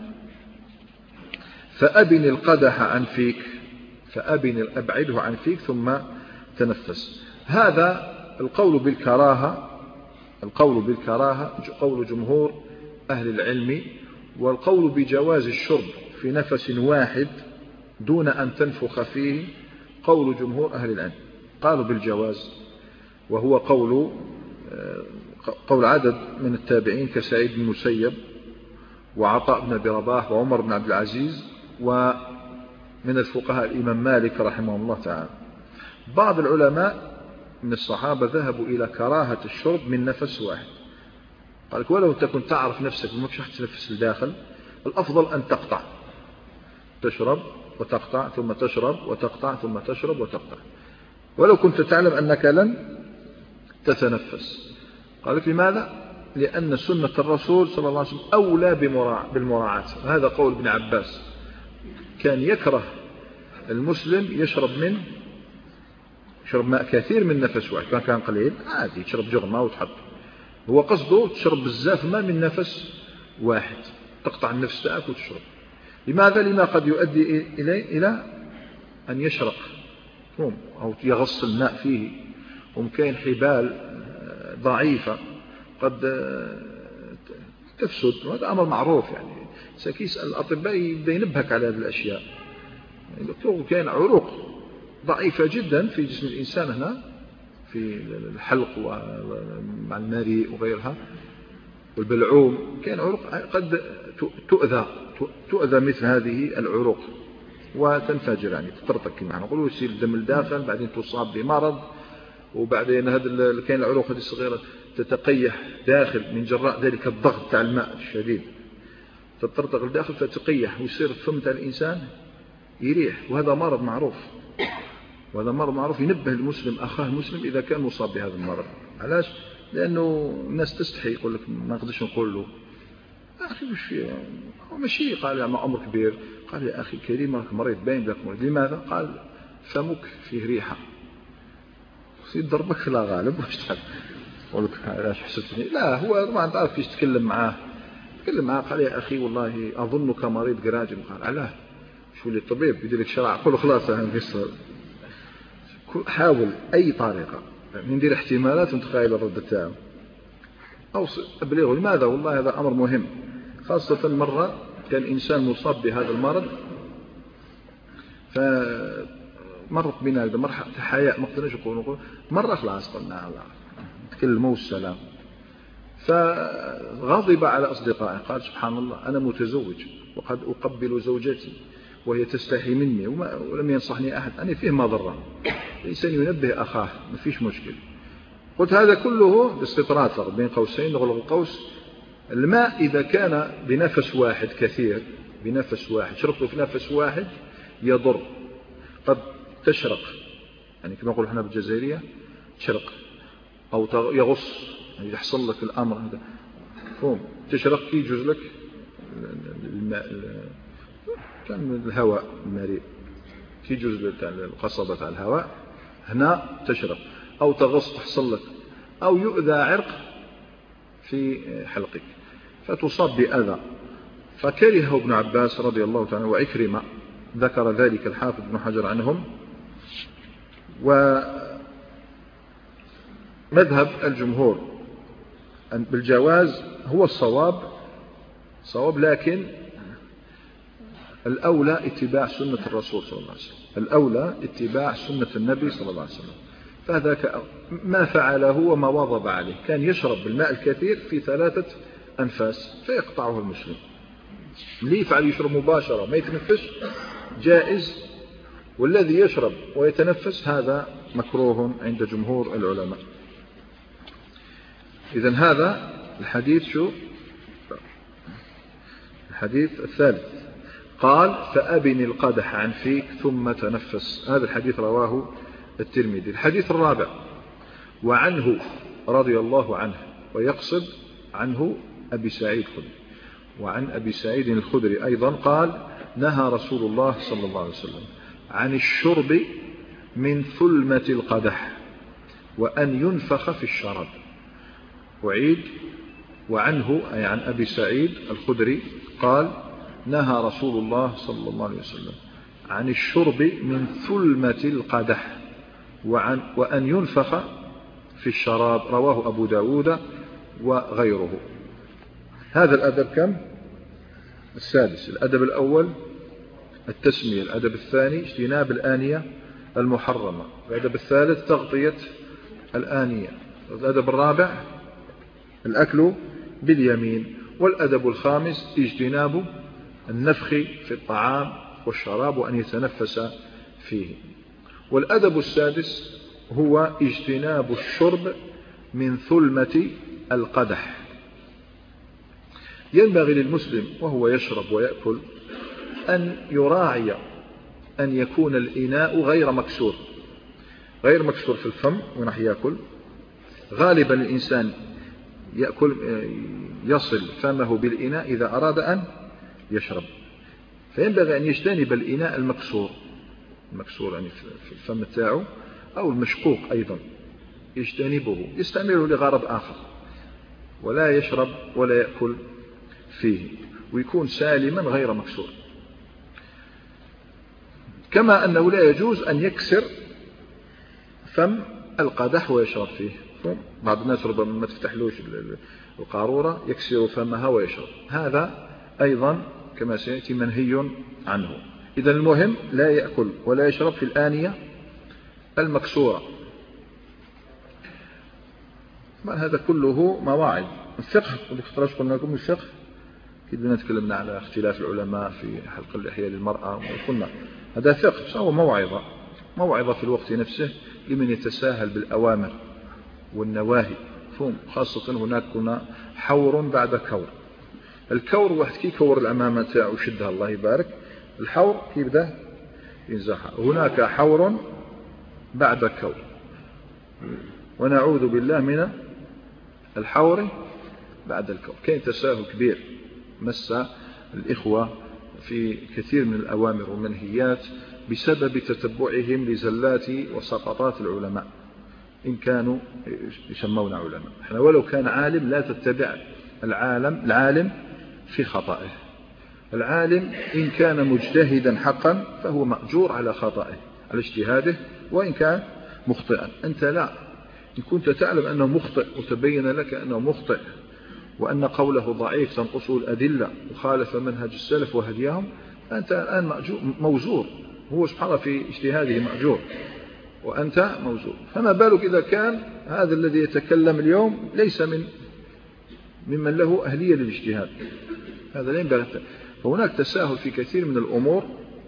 فأبن القدح عن فيك، فأبن أبعده عن فيك ثم تنفس. هذا القول بالكراهة، القول بالكراهة قول جمهور أهل العلم. والقول بجواز الشرب في نفس واحد دون أن تنفخ فيه قول جمهور أهل العلم، قالوا بالجواز، وهو قول قول عدد من التابعين كسعيد بن المسيب وعطاء بن أبي رباح وعمر بن عبد العزيز، ومن الفقهاء الإمام مالك رحمه الله تعالى. بعض العلماء من الصحابة ذهبوا إلى كراهة الشرب من نفس واحد، قال لك ولو تكن تعرف نفسك ما تشح تنفس الداخل، الأفضل أن تقطع، تشرب وتقطع ثم تشرب وتقطع ثم تشرب وتقطع، ولو كنت تعلم أنك لن تتنفس. قال لك لماذا؟ لأن سنة الرسول صلى الله عليه وسلم أولى بالمراعاة. هذا قول ابن عباس، كان يكره المسلم يشرب من يشرب ماء كثير من نفس واحد، كان كان قليل عادي تشرب جغمة وتحط، هو قصده تشرب بزاف ماء من نفس واحد، تقطع النفس تاعك وتشرب. لماذا؟ لما قد يؤدي إليه إلى أن يشرق أو يغص الماء فيه، ومكان حبال ضعيفة قد تفسد، وهذا أمر معروف. يعني سيسأل الأطباء يبدأ ينبهك على هذه الأشياء. يعني كان عروق ضعيفة جدا في جسم الإنسان هنا في الحلق ومع المريء وغيرها والبلعوم، كان عروق قد تؤذى تؤذى مثل هذه العروق وتنفجر، يعني تطرطق كما نقولوا، يصير الدم الداخل، بعدين تصاب بمرض، وبعدين هذا كاين العروق هذه الصغيرة تتقيح داخل من جراء ذلك الضغط تاع الماء الشديد، تطرطق الداخل فتقيح ويصير الفم تاع الإنسان يريح، وهذا مرض معروف، وهذا مرض معروف ينبه المسلم أخاه المسلم إذا كان مصاب بهذا المرض. علاش؟ لأنه الناس تستحي، يقول لك ما نقدرش نقول له أخي وش فيه، هو ماشي قال يا ما أمر كبير، قال يا أخي كريم راك مريض باين لك مريض. لماذا؟ قال فمك فيه ريحة. يضربك لا غالب واش تحب يقول لك علاش حسبتني؟ لا هو ما تعرف كيش تكلم معاه. تكلم معاه قال يا أخي والله أظنك مريض قراجم. قال علاه شو اللي الطبيب يدير لك شرع؟ قل له خلاص أنا نفسر. حاول أي طريقة ندير احتمالات ونتخيل الرد تاعه أو أبلغه. لماذا؟ والله هذا أمر مهم، خاصة مرة كان إنسان مصاب بهذا المرض فمرت بنا مرحلة حياء ما قدرناش نقول مرة خلاص قلنا تكلموا السلام. فغضب على أصدقائه قال سبحان الله أنا متزوج وقد أقبل زوجتي وهي تستحي مني ولم ينصحني أحد، أنا فيه ما ضره، الإنسان ينبه أخاه ما فيش مشكل. قلت هذا كله باستطراد بين قوسين نغلق القوس. الماء إذا كان بنفس واحد كثير بنفس واحد شربته في نفس واحد يضر، قد تشرق يعني كما نقول احنا بالجزائرية تشرق أو يغص يعني يحصل لك الأمر هذا فهم تشرق يجوز لك الماء كان الهواء المريء يجوز لك القصبة على الهواء هنا تشرق أو تغص تحصل لك أو يؤذى عرق في حلقك فتصاب بأذى. فكرهه ابن عباس رضي الله تعالى وعكرمة ذكر ذلك الحافظ ابن حجر عنهم. ومذهب الجمهور بالجواز هو الصواب صواب، لكن الأولى اتباع سنة الرسول صلى الله عليه وسلم، الأولى اتباع سنة النبي صلى الله عليه وسلم. فهذا ما فعله وما واظب عليه، كان يشرب بالماء الكثير في ثلاثة أنفاس فيقطعه المسلم. اللي يفعل يشرب مباشرة ما يتنفس جائز، والذي يشرب ويتنفس هذا مكروه عند جمهور العلماء. إذن هذا الحديث شو الحديث الثالث قال فأبن القدح عن فيك ثم تنفس. هذا الحديث رواه الترمذي. الحديث الرابع وعنه رضي الله عنه، ويقصد عنه أبي سعيد الخدري. وعن أبي سعيد الخدري أيضا قال نهى رسول الله صلى الله عليه وسلم عن الشرب من ثلمة القدح وأن ينفخ في الشراب. أعيد وعنه أي عن أبي سعيد الخدري قال نهى رسول الله صلى الله عليه وسلم عن الشرب من ثلمة القدح وعن وأن ينفخ في الشراب. رواه أبو داود وغيره. هذا الأدب كم؟ السادس. الأدب الأول التسمية، الأدب الثاني اجتناب الآنية المحرمة، الأدب الثالث تغطية الآنية، الأدب الرابع الأكل باليمين، والأدب الخامس اجتناب النفخ في الطعام والشراب وأن يتنفس فيه. والأدب السادس هو اجتناب الشرب من ثلمة القدح. ينبغي للمسلم وهو يشرب ويأكل أن يراعي أن يكون الإناء غير مكسور، غير مكسور في الفم ونحن يأكل. غالبا الإنسان يأكل يصل فمه بالإناء إذا أراد أن يشرب، فينبغي أن يجتنب الإناء المكسور، المكسور يعني في الفم تاعه أو المشقوق أيضا يجتنبه، يستعمله لغرض آخر ولا يشرب ولا يأكل فيه، ويكون سالما غير مكسور. كما أنه لا يجوز أن يكسر فم القدح ويشرب فيه. بعض الناس ربما ما تفتحلوش القارورة يكسر فمها ويشرب، هذا أيضا كما سيأتي منهي عنه. إذن المهم لا يأكل ولا يشرب في الآنية المكسورة. هذا كله مواعظ. الفقه وديك قلنا لكم الفقه كنا تكلمنا على اختلاف العلماء في حلق اللحية للمرأة، وقلنا هذا فقه هو موعظة، موعظة في الوقت نفسه لمن يتساهل بالأوامر والنواهي. خاصة هناك كنا حور بعد كور. الكور واحد كي كور الأمامة تاعو شدها الله يبارك، الحور كي بدأ ينزحها. هناك حور بعد كور، ونعوذ بالله من الحور بعد الكور. كاين تساهل كبير مس الإخوة في كثير من الأوامر والمنهيات بسبب تتبعهم لزلات وسقطات العلماء إن كانوا يسمون علماء. احنا ولو كان عالم لا تتبع العالم العالم في خطئه. العالم إن كان مجتهدا حقا فهو مأجور على خطئه على اجتهاده وإن كان مخطئا. أنت لا، إن كنت تعلم أنه مخطئ وتبين لك أنه مخطئ وأن قوله ضعيف تنقصه الأدلة وخالف منهج السلف وهديهم، فأنت الآن موزور. هو سبحانه في اجتهاده مأجور وأنت موزور، فما بالك إذا كان هذا الذي يتكلم اليوم ليس من ممن له أهلية للاجتهاد. هذا لا ينبغي. فهناك تساهل في كثير من الأمور.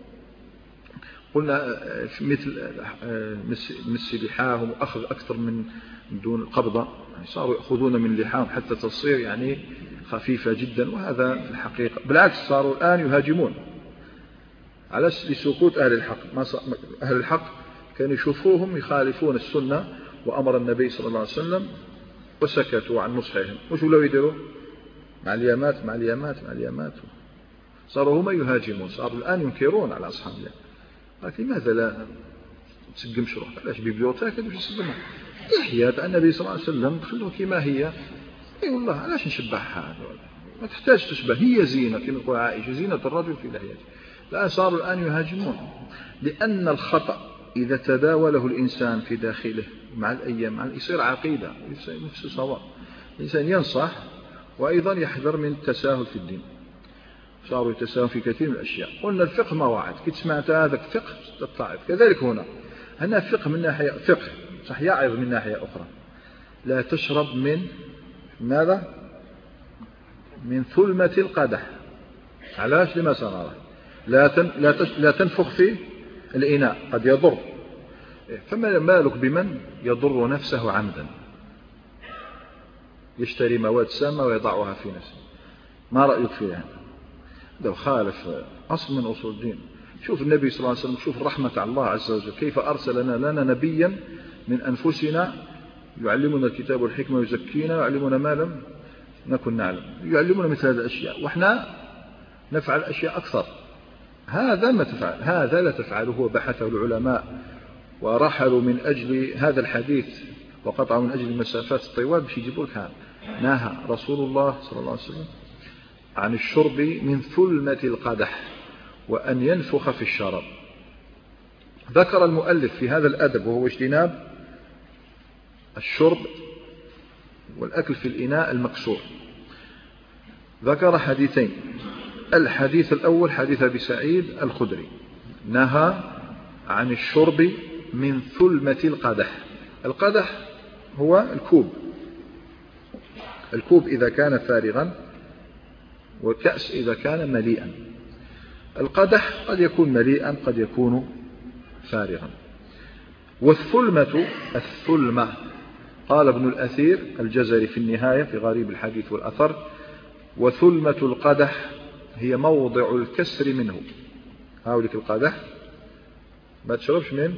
قلنا مثل مس لحاهم وأخذ أكثر من دون القبضة، يعني صاروا يأخذون من لحاهم حتى تصير يعني خفيفة جدا، وهذا في الحقيقة بالعكس صاروا الآن يهاجمون على لسقوط أهل الحق. ما أهل الحق كانوا يشوفوهم يخالفون السنة وأمر النبي صلى الله عليه وسلم وسكتوا عن نصحهم. وشو لو يديروا مع اليامات مع اليامات مع اليامات صاروا هم يهاجمون، صاروا الآن ينكرون على أصحاب الله. لكن لماذا لا تسقم شروح؟ علاش بيبيوتها كيف تسقمها؟ لحيات النبي صلى الله عليه وسلم خلوها كما هي. اي والله علاش نشبعها؟ ما تحتاج تشبه، هي زينة كما تقول عائشة، زينة الرجل في لحيته. لا، صاروا الآن يهاجمون لأن الخطأ إذا تداوله الإنسان في داخله مع الأيام مع يصير عقيدة، نفسه صواب. الإنسان ينصح وأيضا يحذر من التساهل في الدين. صاروا يتساهل في كثير من الأشياء. قلنا الفقه مواعظ، كنت سمعت هذا فقه تتعظ. كذلك هنا هنا فقه من ناحية فقه صح، يعظ من ناحية أخرى. لا تشرب من ماذا؟ من ثلمة القدح. علاش؟ لما سنرى. لا تن لا لا تنفخ في الإناء، قد يضر. فما بالك بمن يضر نفسه عمدا، يشتري مواد سامة ويضعها في نفسه. ما رأيك في هذا؟ لو خالف أصل من أصول الدين. شوف النبي صلى الله عليه وسلم، شوف رحمة الله عز وجل كيف أرسل لنا لنا نبيا من أنفسنا يعلمنا الكتاب والحكمة ويزكينا ويعلمنا ما لم نكن نعلم، يعلمنا مثل هذه الأشياء، وإحنا نفعل أشياء أكثر. هذا ما تفعل، هذا لا تفعله. وبحثه العلماء ورحلوا من أجل هذا الحديث وقطعوا من أجل المسافات الطوال باش يجيبوا لك هذا. نهى رسول الله صلى الله عليه وسلم عن الشرب من ثلمة القدح وأن ينفخ في الشراب. ذكر المؤلف في هذا الأدب وهو اجتناب الشرب والأكل في الإناء المكسور، ذكر حديثين. الحديث الأول حديث أبي سعيد الخدري نهى عن الشرب من ثلمة القدح. القدح هو الكوب، الكوب إذا كان فارغا، والكأس إذا كان مليئا. القدح قد يكون مليئا قد يكون فارغا. والثلمة الثلمة قال ابن الأثير الجزري في النهاية في غريب الحديث والأثر: وثلمة القدح هي موضع الكسر منه. هاولك القدح ما تشربش من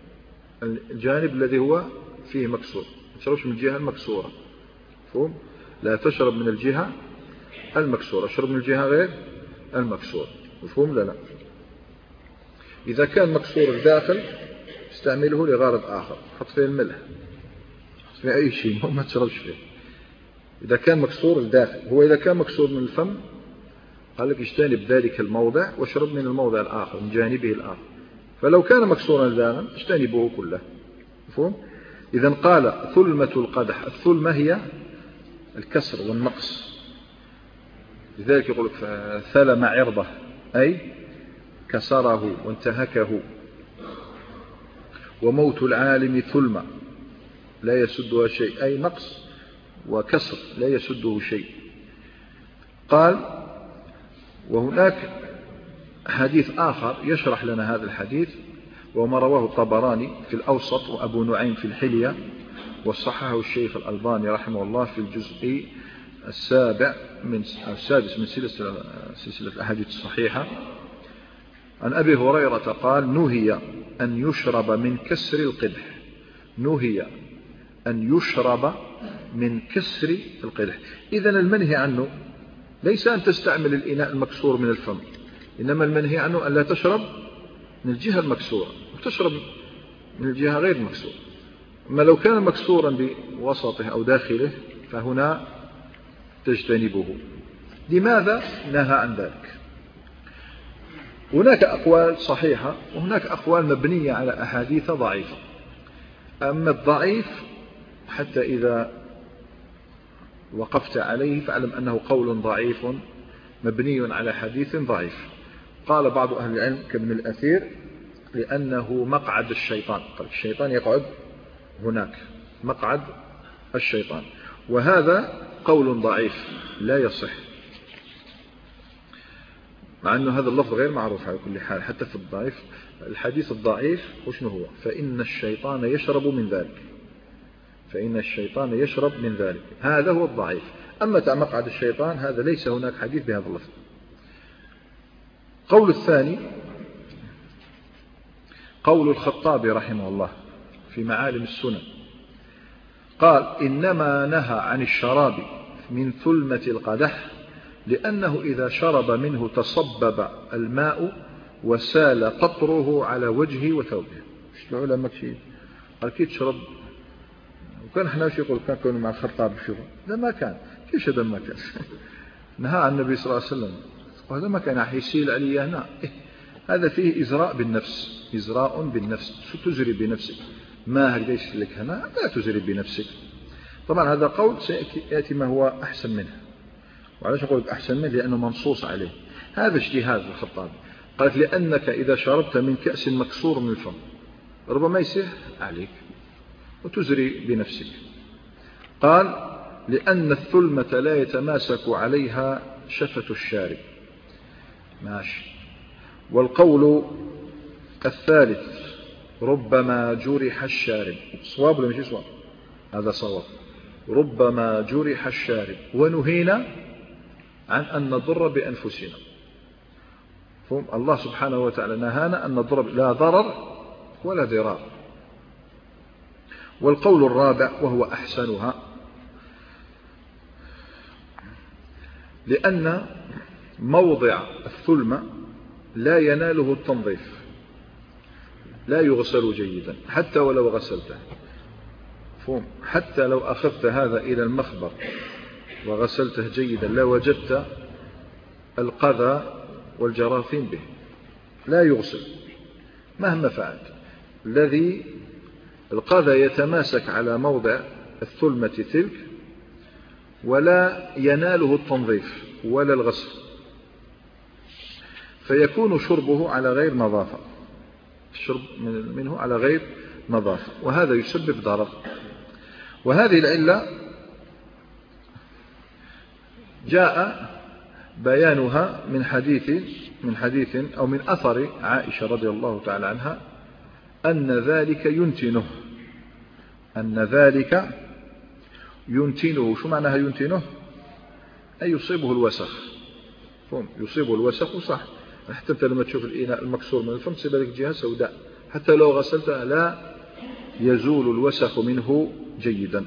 الجانب الذي هو فيه مكسور، ما تشربش من الجهة المكسورة. فهم؟ لا تشرب من الجهة المكسورة، اشرب من الجهة غير المكسورة. مفهوم؟ لا لا. إذا كان مكسور الداخل استعمله لغرض آخر، حط فيه الملح، حط فيه أي شيء، ما تشربش فيه. إذا كان مكسور الداخل، هو إذا كان مكسور من الفم قال لك اجتنب ذلك الموضع واشرب من الموضع الآخر من جانبه الآخر. فلو كان مكسورا داخلا اجتنبه كله. مفهوم؟ إذا قال ثلمة القدح، الثلمة هي الكسر والنقص. لذلك يقول لك ثلم عرضه أي كسره وانتهكه. وموت العالم ثلمة لا يسدها شيء، أي نقص وكسر لا يسده شيء. قال وهناك حديث آخر يشرح لنا هذا الحديث، وما رواه الطبراني في الأوسط وأبو نعيم في الحلية، وصححه الشيخ الألباني رحمه الله في الجزء السابع من السادس من سلسلة سلسلة الأحاديث الصحيحة، عن أبي هريرة قال: نهي أن يشرب من كسر القدح. نهي أن يشرب من كسر القدح. إذن المنهي عنه ليس أن تستعمل الإناء المكسور من الفم، إنما المنهي عنه أن لا تشرب من الجهة المكسورة وتشرب من الجهة غير المكسورة. أما لو كان مكسورا بوسطه أو داخله فهنا تجتنبه. لماذا نهى عن ذلك؟ هناك أقوال صحيحة وهناك أقوال مبنية على أحاديث ضعيفة. أما الضعيف حتى إذا وقفت عليه فاعلم أنه قول ضعيف مبني على حديث ضعيف. قال بعض أهل العلم كابن الأثير لأنه مقعد الشيطان، قال الشيطان يقعد هناك مقعد الشيطان، وهذا قول ضعيف لا يصح، مع أنه هذا اللفظ غير معروف على كل حال حتى في الضعيف. الحديث الضعيف وشنو هو؟ فإن الشيطان يشرب من ذلك، فإن الشيطان يشرب من ذلك، هذا هو الضعيف. أما مقعد الشيطان هذا ليس هناك حديث بهذا اللفظ. قول الثاني قول الخطابي رحمه الله في معالم السنن، قال إنما نهى عن الشراب من ثلمة القدح لأنه إذا شرب منه تصبب الماء وسال قطره على وجهه وثوبه. مش العلماء شيء قال كي تشرب، وكان احنا وش يقول كان كانوا مع الخطاب شوفوا لا ما كان كيف هذا ما كان نهى عن النبي صلى الله عليه وسلم وهذا ما كان حيسيل علي هنا. إيه؟ هذا فيه إزراء بالنفس، إزراء بالنفس. شو تجري بنفسك؟ ما هديش لك هنا لا تجري بنفسك. طبعا هذا قول سيأتي ما هو أحسن منه. وعلاش أقول أحسن منه؟ لأنه منصوص عليه. هذا اجتهاد الخطاب. قالت لأنك إذا شربت من كأس مكسور من الفم ربما يسيح عليك وتزري بنفسك. قال لأن الثلمة لا يتماسك عليها شفة الشارب. ماشي. والقول الثالث ربما جرح الشارب. صواب ولا مش صواب؟ هذا صواب. ربما جرح الشارب ونهينا عن أن نضر بأنفسنا. فهم الله سبحانه وتعالى نهانا أن نضر لا ضرر ولا ضرار. والقول الرابع وهو أحسنها لأن موضع الثلمة لا يناله التنظيف، لا يغسل جيدا حتى ولو غسلته. فهم حتى لو أخذت هذا إلى المخبر وغسلته جيدا لا وجدت القذى والجراثيم به، لا يغسل مهما فعلت. الذي القذى يتماسك على موضع الثلمة تلك ولا يناله التنظيف ولا الغسل، فيكون شربه على غير نظافة، الشرب منه على غير نظافة، وهذا يسبب ضرر. وهذه العلة جاء بيانها من حديث من حديث أو من أثر عائشة رضي الله تعالى عنها أن ذلك ينتنه أن ذلك ينتنه. شو معناها ينتنه؟ أي يصيبه الوسخ. يصيبه الوسخ صح. حتى أنت لما تشوف الإناء المكسور من الفم تصيب لك جهة سوداء، حتى لو غسلتها لا يزول الوسخ منه جيدا.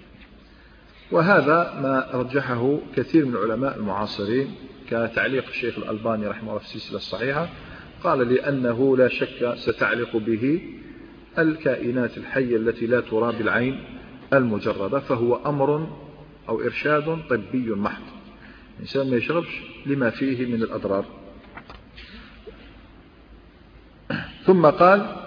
وهذا ما رجحه كثير من العلماء المعاصرين كتعليق الشيخ الألباني رحمه الله في السلسلة الصحيحة. قال لأنه لا شك ستعلق به الكائنات الحية التي لا ترى بالعين المجردة، فهو أمر أو إرشاد طبي محض. الإنسان ما يشربش لما فيه من الأضرار. ثم قال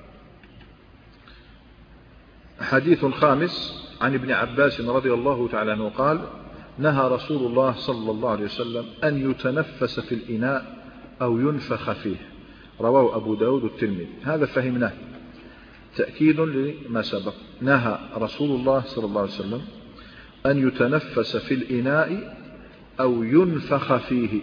حديث خامس عن ابن عباس رضي الله تعالى عنه قال نهى رسول الله صلى الله عليه وسلم أن يتنفس في الإناء أو ينفخ فيه. رواه أبو داود والترمذي. هذا فهمناه تأكيد لما سبق. نهى رسول الله صلى الله عليه وسلم أن يتنفس في الإناء أو ينفخ فيه.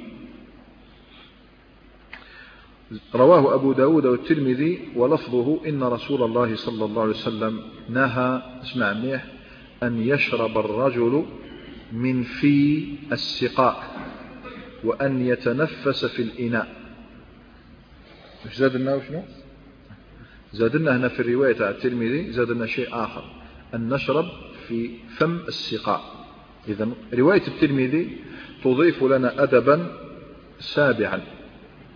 رواه أبو داود والترمذي ولفظه إن رسول الله صلى الله عليه وسلم نهى اسمع منيح أن يشرب الرجل من في السقاء وأن يتنفس في الإناء. مش زاد لنا وشنو؟ زاد لنا هنا في الرواية على الترمذي زاد لنا شيء آخر، أن نشرب في فم السقاء. إذن رواية الترمذي تضيف لنا أدبا سابعا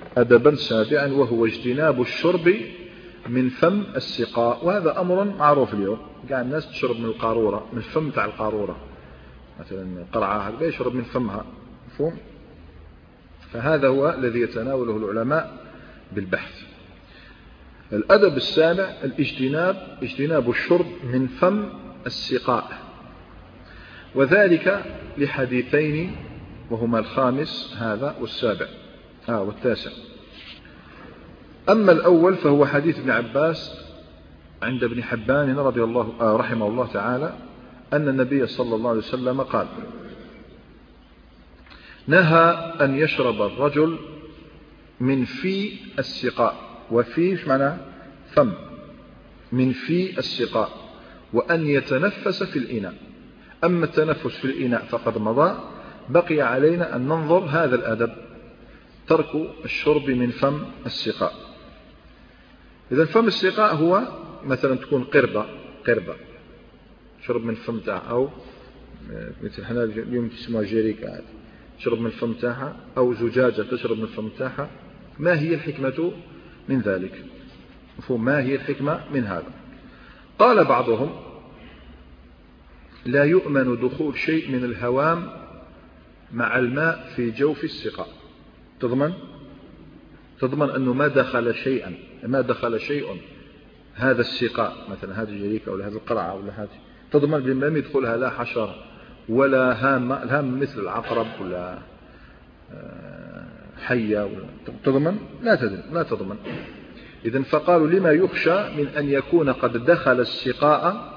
أدبا سابعا وهو اجتناب الشرب من فم السقاء. وهذا أمر معروف اليوم، قاعد الناس تشرب من القارورة، من الفم تاع القارورة، مثلا قرعة هكذا يشرب من فمها، مفهوم؟ فهذا هو الذي يتناوله العلماء بالبحث. الأدب السابع الاجتناب، اجتناب الشرب من فم السقاء، وذلك لحديثين وهما الخامس هذا والسابع آه والتاسع. أما الأول فهو حديث ابن عباس عند ابن حبان رضي الله آه رحمه الله تعالى أن النبي صلى الله عليه وسلم قال: نهى أن يشرب الرجل من في السقاء، وفي ايش معنى فم، من في السقاء، وأن يتنفس في الإناء. أما التنفس في الإناء فقد مضى، بقي علينا أن ننظر هذا الأدب، ترك الشرب من فم السقاء. إذا فم السقاء هو مثلا تكون قربة قربة شرب من فم تاعها، أو مثل حنا اليوم تسمى جيريكا تشرب من الفم تاعها، أو زجاجة تشرب من الفم تاعها. ما هي الحكمة من ذلك؟ مفهوم؟ ما هي الحكمة من هذا؟ قال بعضهم: لا يؤمن دخول شيء من الهوام مع الماء في جوف السقاء. تضمن تضمن أنه ما دخل شيئا ما دخل شيء هذا السقاء، مثلا هذه الجريكة ولا هذه القرعة ولا هذه، تضمن بما يدخلها لا حشرة ولا هامة، الهام مثل العقرب ولا حية ولا تضمن؟ لا تضمن لا تضمن. إذن فقالوا: لما يخشى من أن يكون قد دخل السقاء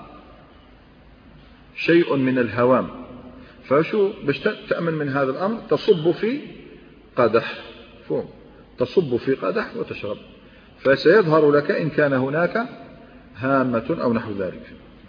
شيء من الهوام، فشو باش تأمن من هذا الأمر؟ تصب في قدح، فهم تصب في قدح وتشرب، فسيظهر لك إن كان هناك هامة أو نحو ذلك.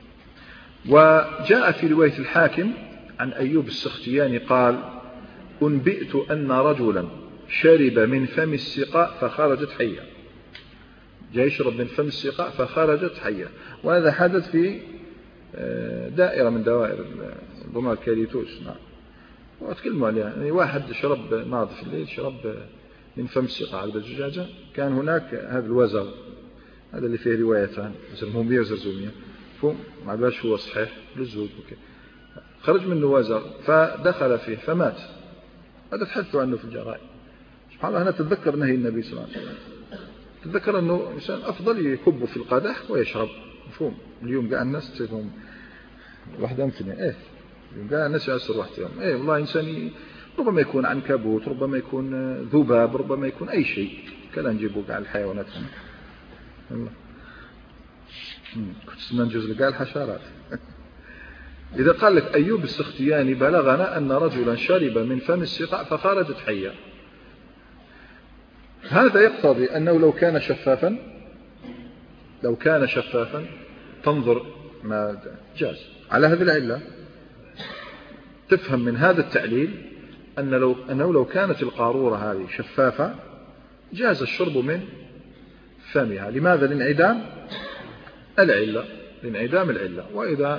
وجاء في رواية الحاكم عن أيوب السختياني قال: أنبئت أن رجلا شرب من فم السقاء فخرجت حية. جاء يشرب من فم السقاء فخرجت حية. وهذا حدث في دائرة من دوائر ربما الكاليتوس. نعم، وأتكلموا عليها. يعني واحد شرب ناظف الليل، شرب من فم السقاء على الزجاجة، كان هناك هذا الوزغ، هذا اللي فيه روايتان زرمومية وزرزومية، فهم ما باش هو صحيح للزوج وكي. خرج منه وزغ فدخل فيه فمات. هذا تحدثوا عنه في الجرائد. سبحان الله، أنا تتذكر نهي النبي صلى الله عليه وسلم، تتذكر أنه إنسان أفضل يكب في القدح ويشرب. مفهوم؟ اليوم قاع الناس تفهم واحد أمثلة إيه اليوم قاع الناس يأسر واحدهم إيه والله إنسان ربما يكون عنكبوت، ربما يكون ذباب، ربما يكون أي شيء. كلا نجيبوا قاع الحيوانات والله كنت سمع جزء قاع الحشرات. إذا قال لك أيوب السختياني: بلغنا أن رجلا شرب من فم السقاء فخرجت حية، هذا يقتضي أنه لو كان شفافا لو كان شفافا تنظر ما جاز. على هذه العلة تفهم من هذا التعليل أن لو أنه لو كانت القارورة هذه شفافة جاز الشرب من فمها. لماذا؟ لانعدام العلة لانعدام العلة وإذا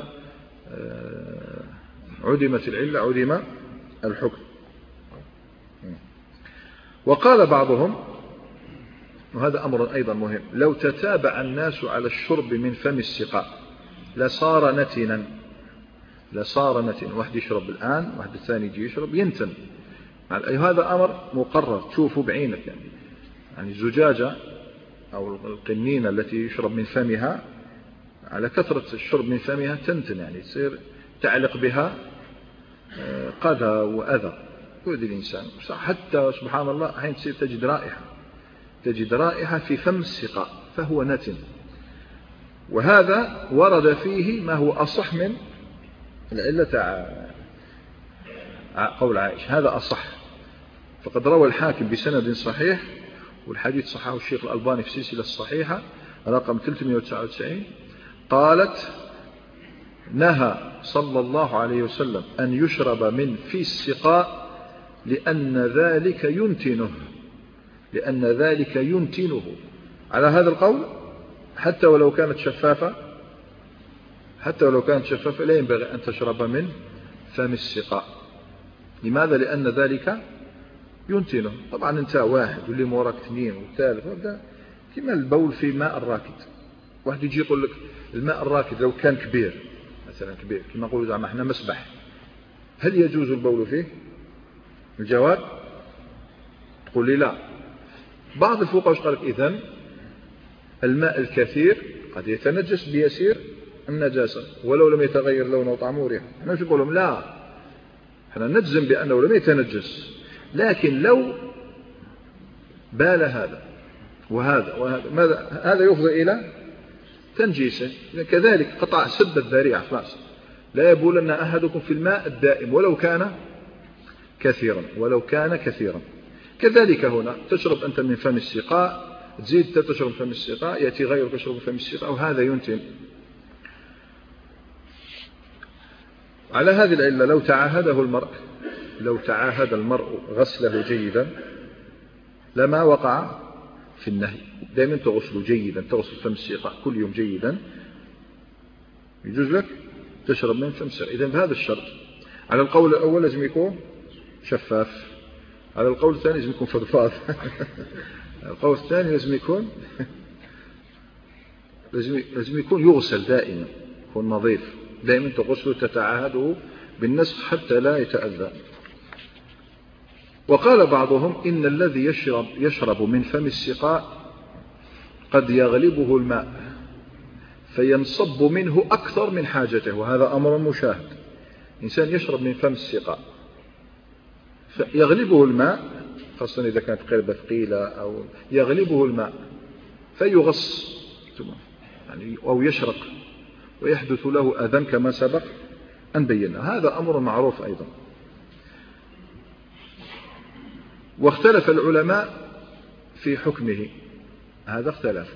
عدمت العلة عدم الحكم. وقال بعضهم، وهذا أمر أيضا مهم: لو تتابع الناس على الشرب من فم السقاء لصار نتنا لصار نتنا واحد يشرب الآن، واحد الثاني يجي يشرب ينتن. هذا أمر مقرر تشوفه بعينك. يعني يعني الزجاجة أو القنينة التي يشرب من فمها على كثرة الشرب من فمها تنتن، يعني تصير تعلق بها قذى وأذى يؤذي الإنسان. حتى سبحان الله حين تصير تجد رائحة تجد رائحة في فم السقاء فهو نتن. وهذا ورد فيه ما هو أصح من العلة قول عائشة، هذا أصح. فقد روى الحاكم بسند صحيح، والحديث صححه الشيخ الألباني في السلسلة الصحيحة رقم ثلاثمئة وتسعة وتسعين، قالت: نهى صلى الله عليه وسلم أن يشرب من في السقاء لأن ذلك ينتنه لأن ذلك ينتنه. على هذا القول حتى ولو كانت شفافة حتى ولو كانت شفافة لا ينبغي أن تشرب من فم السقاء. لماذا؟ لأن ذلك ينتنه. طبعا انت واحد واللي موراك اثنين والثالث هذا كما البول في ماء الراكد. واحد يجي يقول لك الماء الراكد لو كان كبير مثلا كبير كما نقولوا زعما احنا مسبح، هل يجوز البول فيه؟ الجواب تقول لي لا. بعض الفقهاء قال لك اذن الماء الكثير قد يتنجس بيسير النجاسة ولو لم يتغير لونه وطعمه وريحه. احنا مش نقول لهم لا، احنا نجزم بأنه لم يتنجس، لكن لو بال هذا وهذا وهذا ماذا هذا يفضي إلى تنجيسه. كذلك قطع سد الذريعة خلاص، لا يبولن أحدكم في الماء الدائم ولو كان كثيرا ولو كان كثيرا. كذلك هنا تشرب أنت من فم السقاء، تزيد تشرب من فم السقاء، يأتي غيرك يشرب من فم السقاء، وهذا ينتن. على هذه العلة لو تعاهده المرء لو تعاهد المرء غسله جيدا لما وقع في النهي. دائما تغسل جيدا، تغسل فم السقاء كل يوم جيدا، يجوز لك تشرب من فم السقاء. إذن بهذا الشرط. على القول الأول لازم يكون شفاف، على القول الثاني لازم يكون فضفاض القول الثاني لازم يكون لازم يكون يغسل دائما، يكون نظيف دائما، تغسله تتعاهده بالنسخ حتى لا يتأذى. وقال بعضهم إن الذي يشرب, يشرب من فم السقاء قد يغلبه الماء فينصب منه أكثر من حاجته، وهذا أمر مشاهد. إنسان يشرب من فم السقاء فيغلبه الماء، خاصة إذا كانت قربة ثقيلة أو يغلبه الماء فيغص يعني أو يشرق ويحدث له أذى كما سبق أن بينا. هذا أمر معروف أيضا. واختلف العلماء في حكمه، هذا اختلف،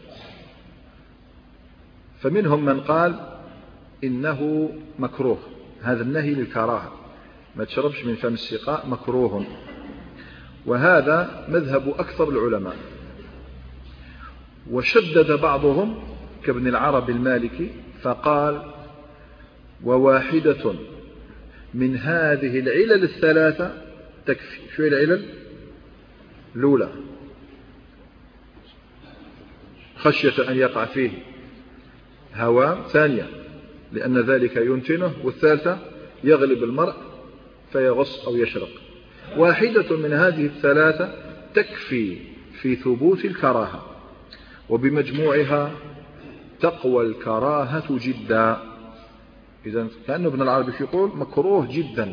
فمنهم من قال إنه مكروه، هذا النهي للكراهة، ما تشربش من فم السقاء مكروه، وهذا مذهب أكثر العلماء. وشدد بعضهم كابن العربي المالكي فقال وواحدة من هذه العلل الثلاثة تكفي. شو هي العلل؟ الأولى خشية أن يقع فيه هوام، ثانية لأن ذلك ينتنه، والثالثة يغلب المرء فيغص أو يشرق. واحدة من هذه الثلاثة تكفي في ثبوت الكراهة، وبمجموعها تقوى الكراهة جدا. إذن كأنه ابن العربي يقول مكروه جدا.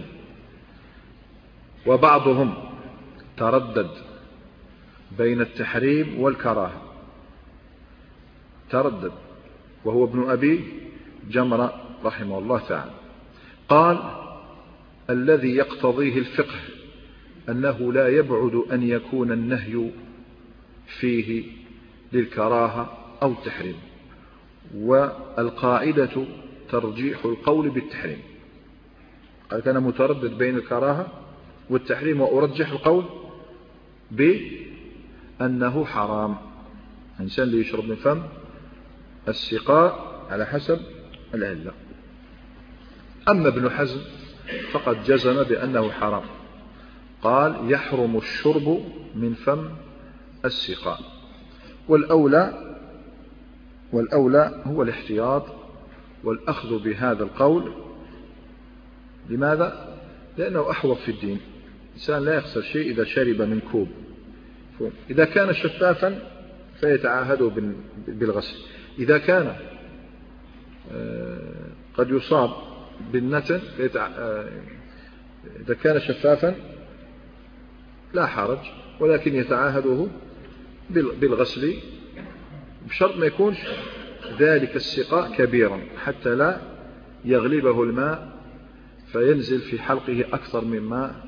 وبعضهم تردد بين التحريم والكراهة، تردد، وهو ابن أبي جمرة رحمه الله تعالى. قال الذي يقتضيه الفقه أنه لا يبعد أن يكون النهي فيه للكراهة أو التحريم، والقاعدة ترجيح القول بالتحريم. قال كان متردد بين الكراهة والتحريم، وأرجح القول بأنه حرام. الإنسان اللي يشرب من فم السقاء على حسب العلة. أما ابن حزم فقد جزم بأنه حرام، قال يحرم الشرب من فم السقاء. والأولى والأولى هو الاحتياط والأخذ بهذا القول. لماذا؟ لأنه أحوط في الدين. الإنسان لا يخسر شيء إذا شرب من كوب. إذا كان شفافا فيتعاهده بالغسل، إذا كان قد يصاب بالنتن إذا كان شفافا لا حرج، ولكن يتعاهده بالغسل بشرط ما يكونش ذلك السقاء كبيرا حتى لا يغلبه الماء فينزل في حلقه أكثر مما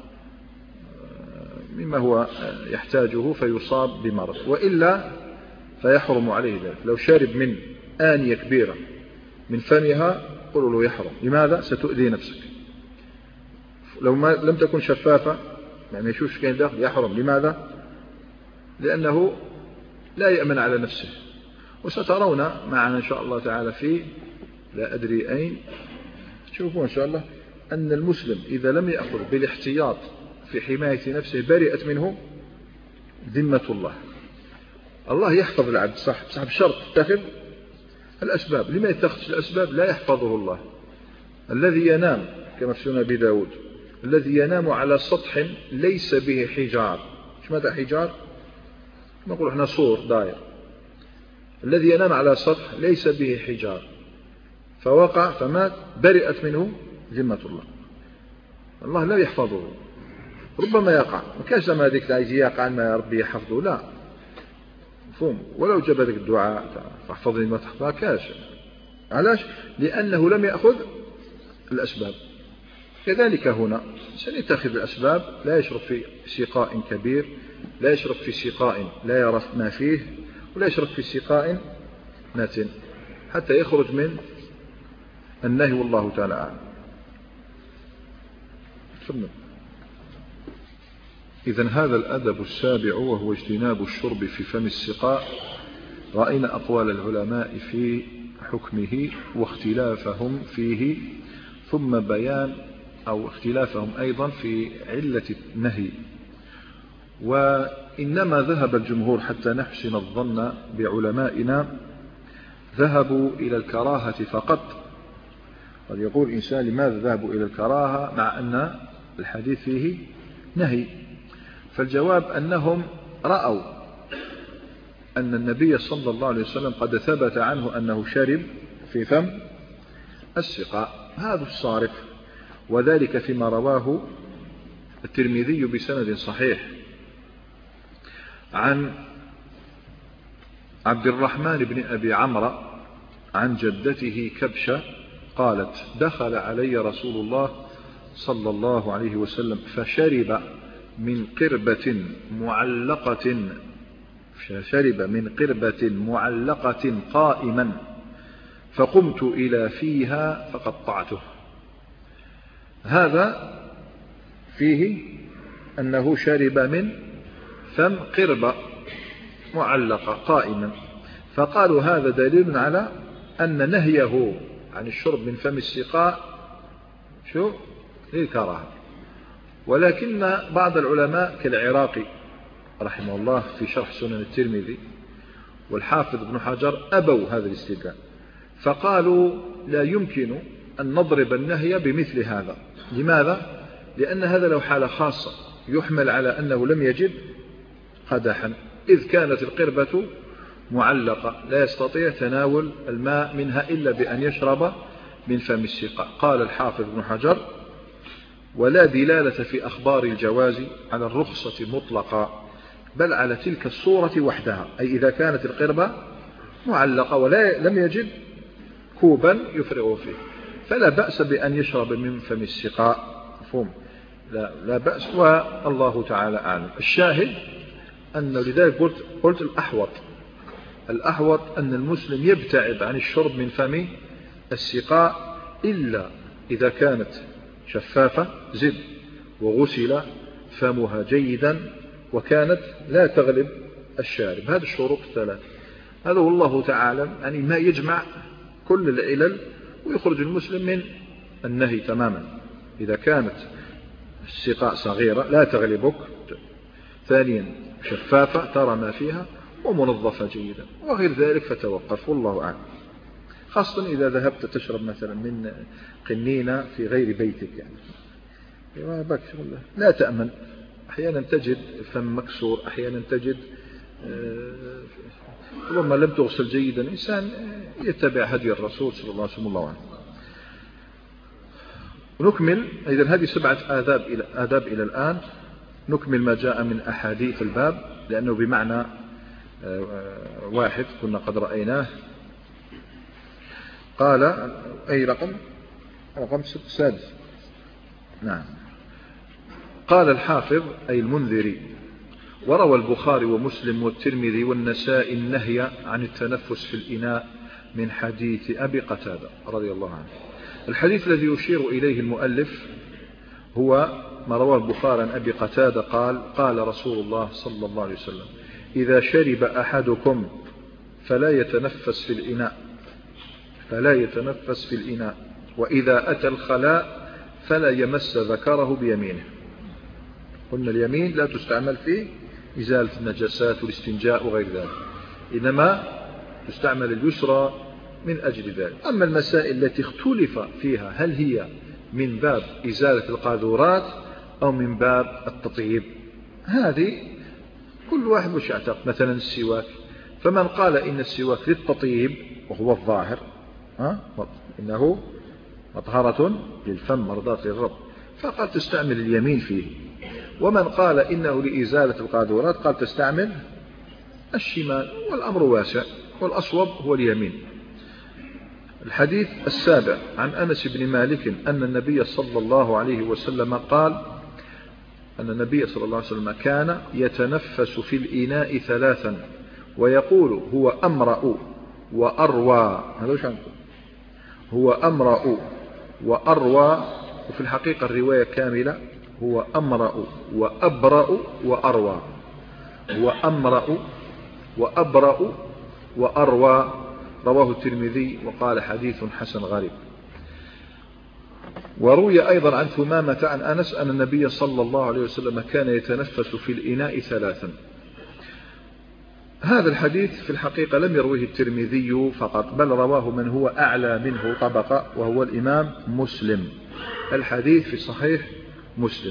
مما هو يحتاجه فيصاب بمرض، وإلا فيحرم عليه ذلك. لو شارب من آنية كبيرة من فمها قولوا له يحرم. لماذا؟ ستؤذي نفسك. لو ما لم تكن شفافة يعني يشوف كان داخل يحرم. لماذا؟ لأنه لا يأمن على نفسه. وسترون معنا إن شاء الله تعالى في لا أدري أين تشوفون إن شاء الله أن المسلم إذا لم يأخذ بالاحتياط في حماية نفسه برئت منه ذمة الله. الله يحفظ العبد صح، بس بشرط تتخذ الأسباب. لما يتخذ الأسباب؟ لا يحفظه الله. الذي ينام كما في سنن أبي داود، الذي ينام على سطح ليس به حجار، ايش ماذا حجار؟ نقول احنا سور داير. الذي ينام على سطح ليس به حجار فوقع فمات برئت منه ذمة الله. الله لا يحفظه، ربما يقع، ما كانش زعما هذيك يجي يقع ما ربي يحفظه، لا مفهوم. ولو جاب هذاك الدعاء فاحفظني ما تحفظ ما كاش. علاش؟ لأنه لم يأخذ الأسباب. كذلك هنا سنتخذ الأسباب، لا يشرب في سقاء كبير، لا يشرب في سقاء لا يرى ما فيه، ولا يشرب في سقاء ناتن حتى يخرج من النهي، والله تعالى أعلم. إذن هذا الأدب السابع وهو اجتناب الشرب في فم السقاء. رأينا أقوال العلماء في حكمه واختلافهم فيه، ثم بيان أو اختلافهم أيضا في علة النهي. وإنما ذهب الجمهور حتى نحسن الظن بعلمائنا ذهبوا إلى الكراهة فقط. قد يقول إنسان لماذا ذهبوا إلى الكراهة مع أن الحديث فيه نهي؟ فالجواب أنهم رأوا أن النبي صلى الله عليه وسلم قد ثبت عنه أنه شرب في فم السقاء، هذا الصارف، وذلك فيما رواه الترمذي بسند صحيح عن عبد الرحمن بن أبي عمرو عن جدته كبشة قالت: دخل علي رسول الله صلى الله عليه وسلم فشرب من قربة معلقة شرب من قربة معلقة قائما، فقمت إلى فيها فقطعته. هذا فيه أنه شرب من فم قربة معلقة قائما، فقالوا هذا دليل على أن نهيه عن الشرب من فم السقاء شو للكراهة. ولكن بعض العلماء كالعراقي رحمه الله في شرح سنن الترمذي والحافظ ابن حجر أبوا هذا الاستدلال، فقالوا لا يمكن أن نضرب النهي بمثل هذا. لماذا؟ لأن هذا له حالة خاصة يحمل على أنه لم يجد قدحا، إذ كانت القربة معلقة لا يستطيع تناول الماء منها إلا بأن يشرب من فم السقاء. قال الحافظ ابن حجر: ولا دلالة في أخبار الجواز على الرخصة مطلقا، بل على تلك الصورة وحدها، أي إذا كانت القربة معلقة ولا لم يجد كوبا يفرغ فيه فلا بأس بأن يشرب من فم السقاء، مفهوم؟ لا, لا بأس، والله تعالى أعلم. الشاهد أن لذلك قلت, قلت الأحوط الأحوط أن المسلم يبتعد عن الشرب من فم السقاء إلا إذا كانت شفافة زد وغسل فمها جيدا وكانت لا تغلب الشارب. هذه الشروط الثلاث، هذا والله تعالى يعني ما يجمع كل العلل ويخرج المسلم من النهي تماما. إذا كانت السقاء صغيرة لا تغلبك، ثانيا شفافة ترى ما فيها ومنظفة جيدا، وغير ذلك فتوقف، والله أعلم. خاصة إذا ذهبت تشرب مثلا من قنينة في غير بيتك، يعني لا تأمن، أحيانا تجد فم مكسور، أحيانا تجد ربما لم تغسل جيدا. إنسان يتبع هدي الرسول صلى الله عليه وسلم، الله عنه. ونكمل إذن هذه سبعة آداب إلى, آداب إلى الآن. نكمل ما جاء من أحاديث الباب لأنه بمعنى واحد كنا قد رأيناه. قال أي رقم رقم سادس. نعم. قال الحافظ أي المنذري: وروى البخاري ومسلم والترمذي والنسائي النهي عن التنفس في الإناء من حديث أبي قتادة رضي الله عنه. الحديث الذي يشير إليه المؤلف هو ما رواه البخاري عن أبي قتادة قال: قال رسول الله صلى الله عليه وسلم: إذا شرب أحدكم فلا يتنفس في الإناء فلا يتنفس في الإناء وإذا أتى الخلاء فلا يمس ذكره بيمينه. قلنا اليمين لا تستعمل في إزالة النجاسات والاستنجاء وغير ذلك، إنما تستعمل اليسرى من أجل ذلك. أما المسائل التي اختلف فيها هل هي من باب إزالة القاذورات أو من باب التطيب، هذه كل واحد وش يعتقد. مثلا السواك، فمن قال إن السواك للتطيب وهو الظاهر ها؟ إنه مطهرة للفم مرضاة للرب، فقال تستعمل اليمين فيه. ومن قال إنه لإزالة القاذورات قال تستعمل الشمال، والأمر واسع، والأصوب هو اليمين. الحديث السابع عن أنس بن مالك أن النبي صلى الله عليه وسلم قال أن النبي صلى الله عليه وسلم كان يتنفس في الإناء ثلاثا ويقول هو أمرأ وأروى. هذا وش عنكم؟ هو أمرأ وأروى، وفي الحقيقة الرواية كاملة هو أمرأ وأبرأ وأروى. هو أمرأ وأبرأ وأروى، رواه الترمذي وقال حديث حسن غريب. وروي أيضا عن ثمامة عن أنس أن النبي صلى الله عليه وسلم كان يتنفس في الإناء ثلاثا. هذا الحديث في الحقيقة لم يرويه الترمذي فقط، بل رواه من هو أعلى منه طبقة وهو الإمام مسلم. الحديث في صحيح مسلم،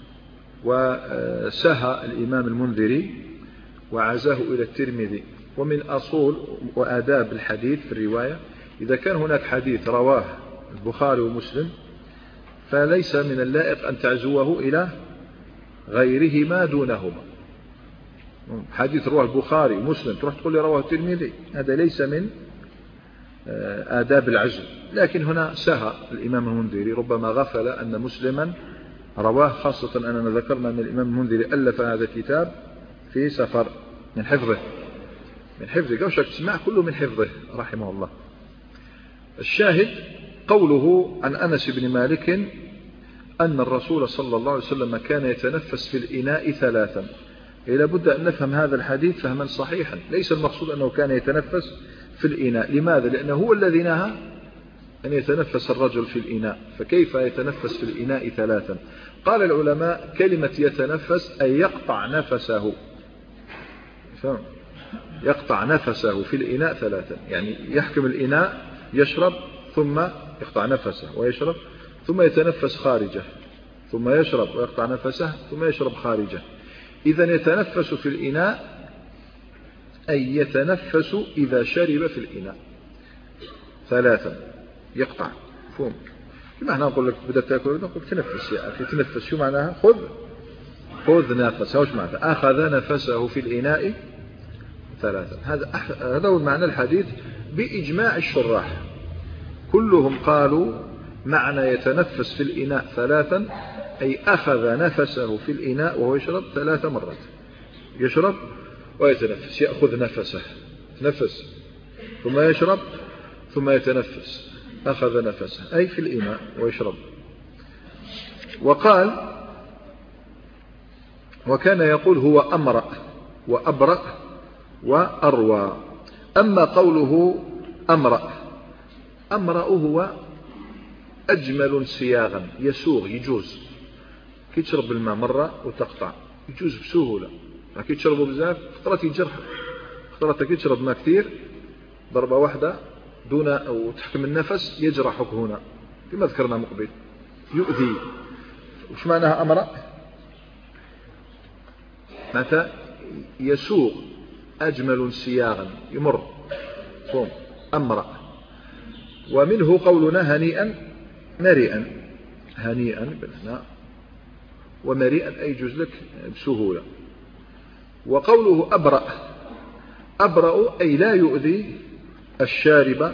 وسهى الإمام المنذري وعزاه إلى الترمذي. ومن أصول وآداب الحديث في الرواية إذا كان هناك حديث رواه البخاري ومسلم فليس من اللائق أن تعزوه إلى غيرهما دونهما. حديث رواه البخاري ومسلم تروح تقول لي رواه الترمذي، هذا ليس من آداب العزو. لكن هنا سهى الإمام المنذري، ربما غفل أن مسلما رواه، خاصة أننا ذكرنا أن الإمام المنذري ألف هذا الكتاب في سفر من حفظه من حفظه قوشك تسمع كله من حفظه رحمه الله. الشاهد قوله عن أنس بن مالك أن الرسول صلى الله عليه وسلم كان يتنفس في الإناء ثلاثا. إلى بد أن نفهم هذا الحديث فهما صحيحا. ليس المقصود أنه كان يتنفس في الإناء. لماذا؟ لأنه هو الذي نهى أن يتنفس الرجل في الإناء، فكيف يتنفس في الإناء ثلاثا؟ قال العلماء كلمة يتنفس أي يقطع نفسه، فهم؟ يقطع نفسه في الإناء ثلاثا، يعني يحكم الإناء يشرب ثم يقطع نفسه ويشرب ثم يتنفس خارجه ثم يشرب ويقطع نفسه ثم يشرب خارجه. إذا يتنفس في الإناء أي يتنفس إذا شرب في الإناء ثلاثا، يقطع. فهم؟ كما احنا نقول لك بدأت تأكل نقول تنفس يا أخي، تنفس شو معناها؟ خذ خذ نفس. وش معناها؟ أخذ نفسه في الإناء ثلاثا. هذا هذا هو معنى الحديث بإجماع الشراح، كلهم قالوا معنى يتنفس في الإناء ثلاثا أي أخذ نفسه في الإناء وهو يشرب ثلاث مرات، يشرب ويتنفس، يأخذ نفسه تنفس ثم يشرب ثم يتنفس، أخذ نفسه أي في الإناء ويشرب. وقال وكان يقول هو أمرأ وأبرأ وأروى. أما قوله أمرأ، أمرأ هو أجمل صياغا، يسوغ، يجوز. كي تشرب الماء مرة وتقطع يجوز بسهولة، كي تشربه بزاف خطرة يجرح، خطرة كي تشرب ماء كثير ضربة واحدة دون أو تحكم النفس يجرحك هنا كما ذكرنا مقبل، يؤذي. وش معناها أمرأ؟ متى يسوغ، أجمل صياغا، يمر، فهم أمرأ. ومنه قولنا هنيئا مريئا، هنيئا بالهناء ومريئا أي يجوز لك بسهولة. وقوله أبرأ، أبرأ أي لا يؤذي الشارب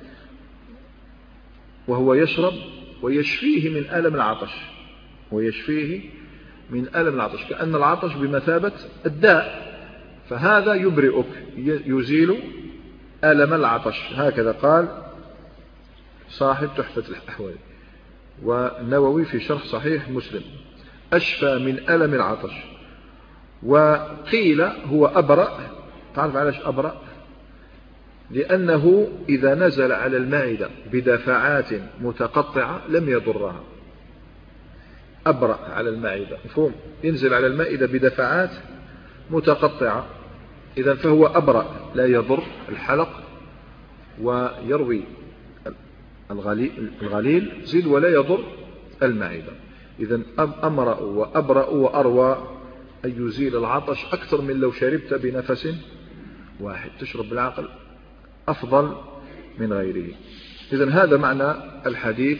وهو يشرب ويشفيه من ألم العطش، ويشفيه من ألم العطش، كأن العطش بمثابة الداء، فهذا يبرئك، يزيل ألم العطش. هكذا قال صاحب تحفة الأحوال والنووي في شرح صحيح مسلم، أشفى من ألم العطش. وقيل هو أبرأ، تعرف علاش أبرأ؟ لأنه إذا نزل على المعدة بدفعات متقطعة لم يضرها، أبرأ على المعدة، مفهوم؟ ينزل على المائدة بدفعات متقطعة، إذا فهو أبرأ لا يضر الحلق ويروي الغليل زيد ولا يضر المعدة. إذا أمرأ وأبرأ وأروى أن يزيل العطش أكثر من لو شربت بنفس واحد. تشرب بالعقل أفضل من غيره. إذا هذا معنى الحديث.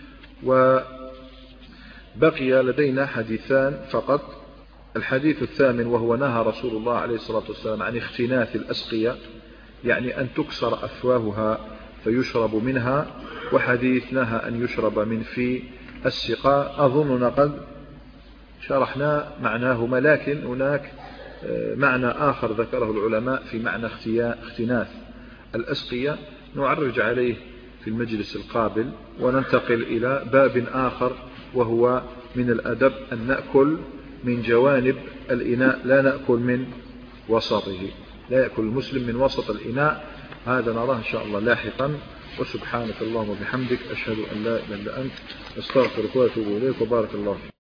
وبقي لدينا حديثان فقط. الحديث الثامن وهو نهى رسول الله عليه الصلاة والسلام عن اختناث الأسقية، يعني أن تكسر أفواهها فيشرب منها، وحديث نهى أن يشرب من في السقاء. أظننا قد شرحنا معناهما، لكن هناك معنى آخر ذكره العلماء في معنى اختناث الأسقية، نعرج عليه في المجلس القابل، وننتقل إلى باب آخر وهو من الأدب أن نأكل من جوانب الإناء لا نأكل من وسطه، لا يأكل المسلم من وسط الإناء. هذا نراه إن شاء الله لاحقا. وسبحانك اللهم وبحمدك أشهد أن لا إله إلا أنت أستغفرك وأتوب إليك، وبارك الله فيك.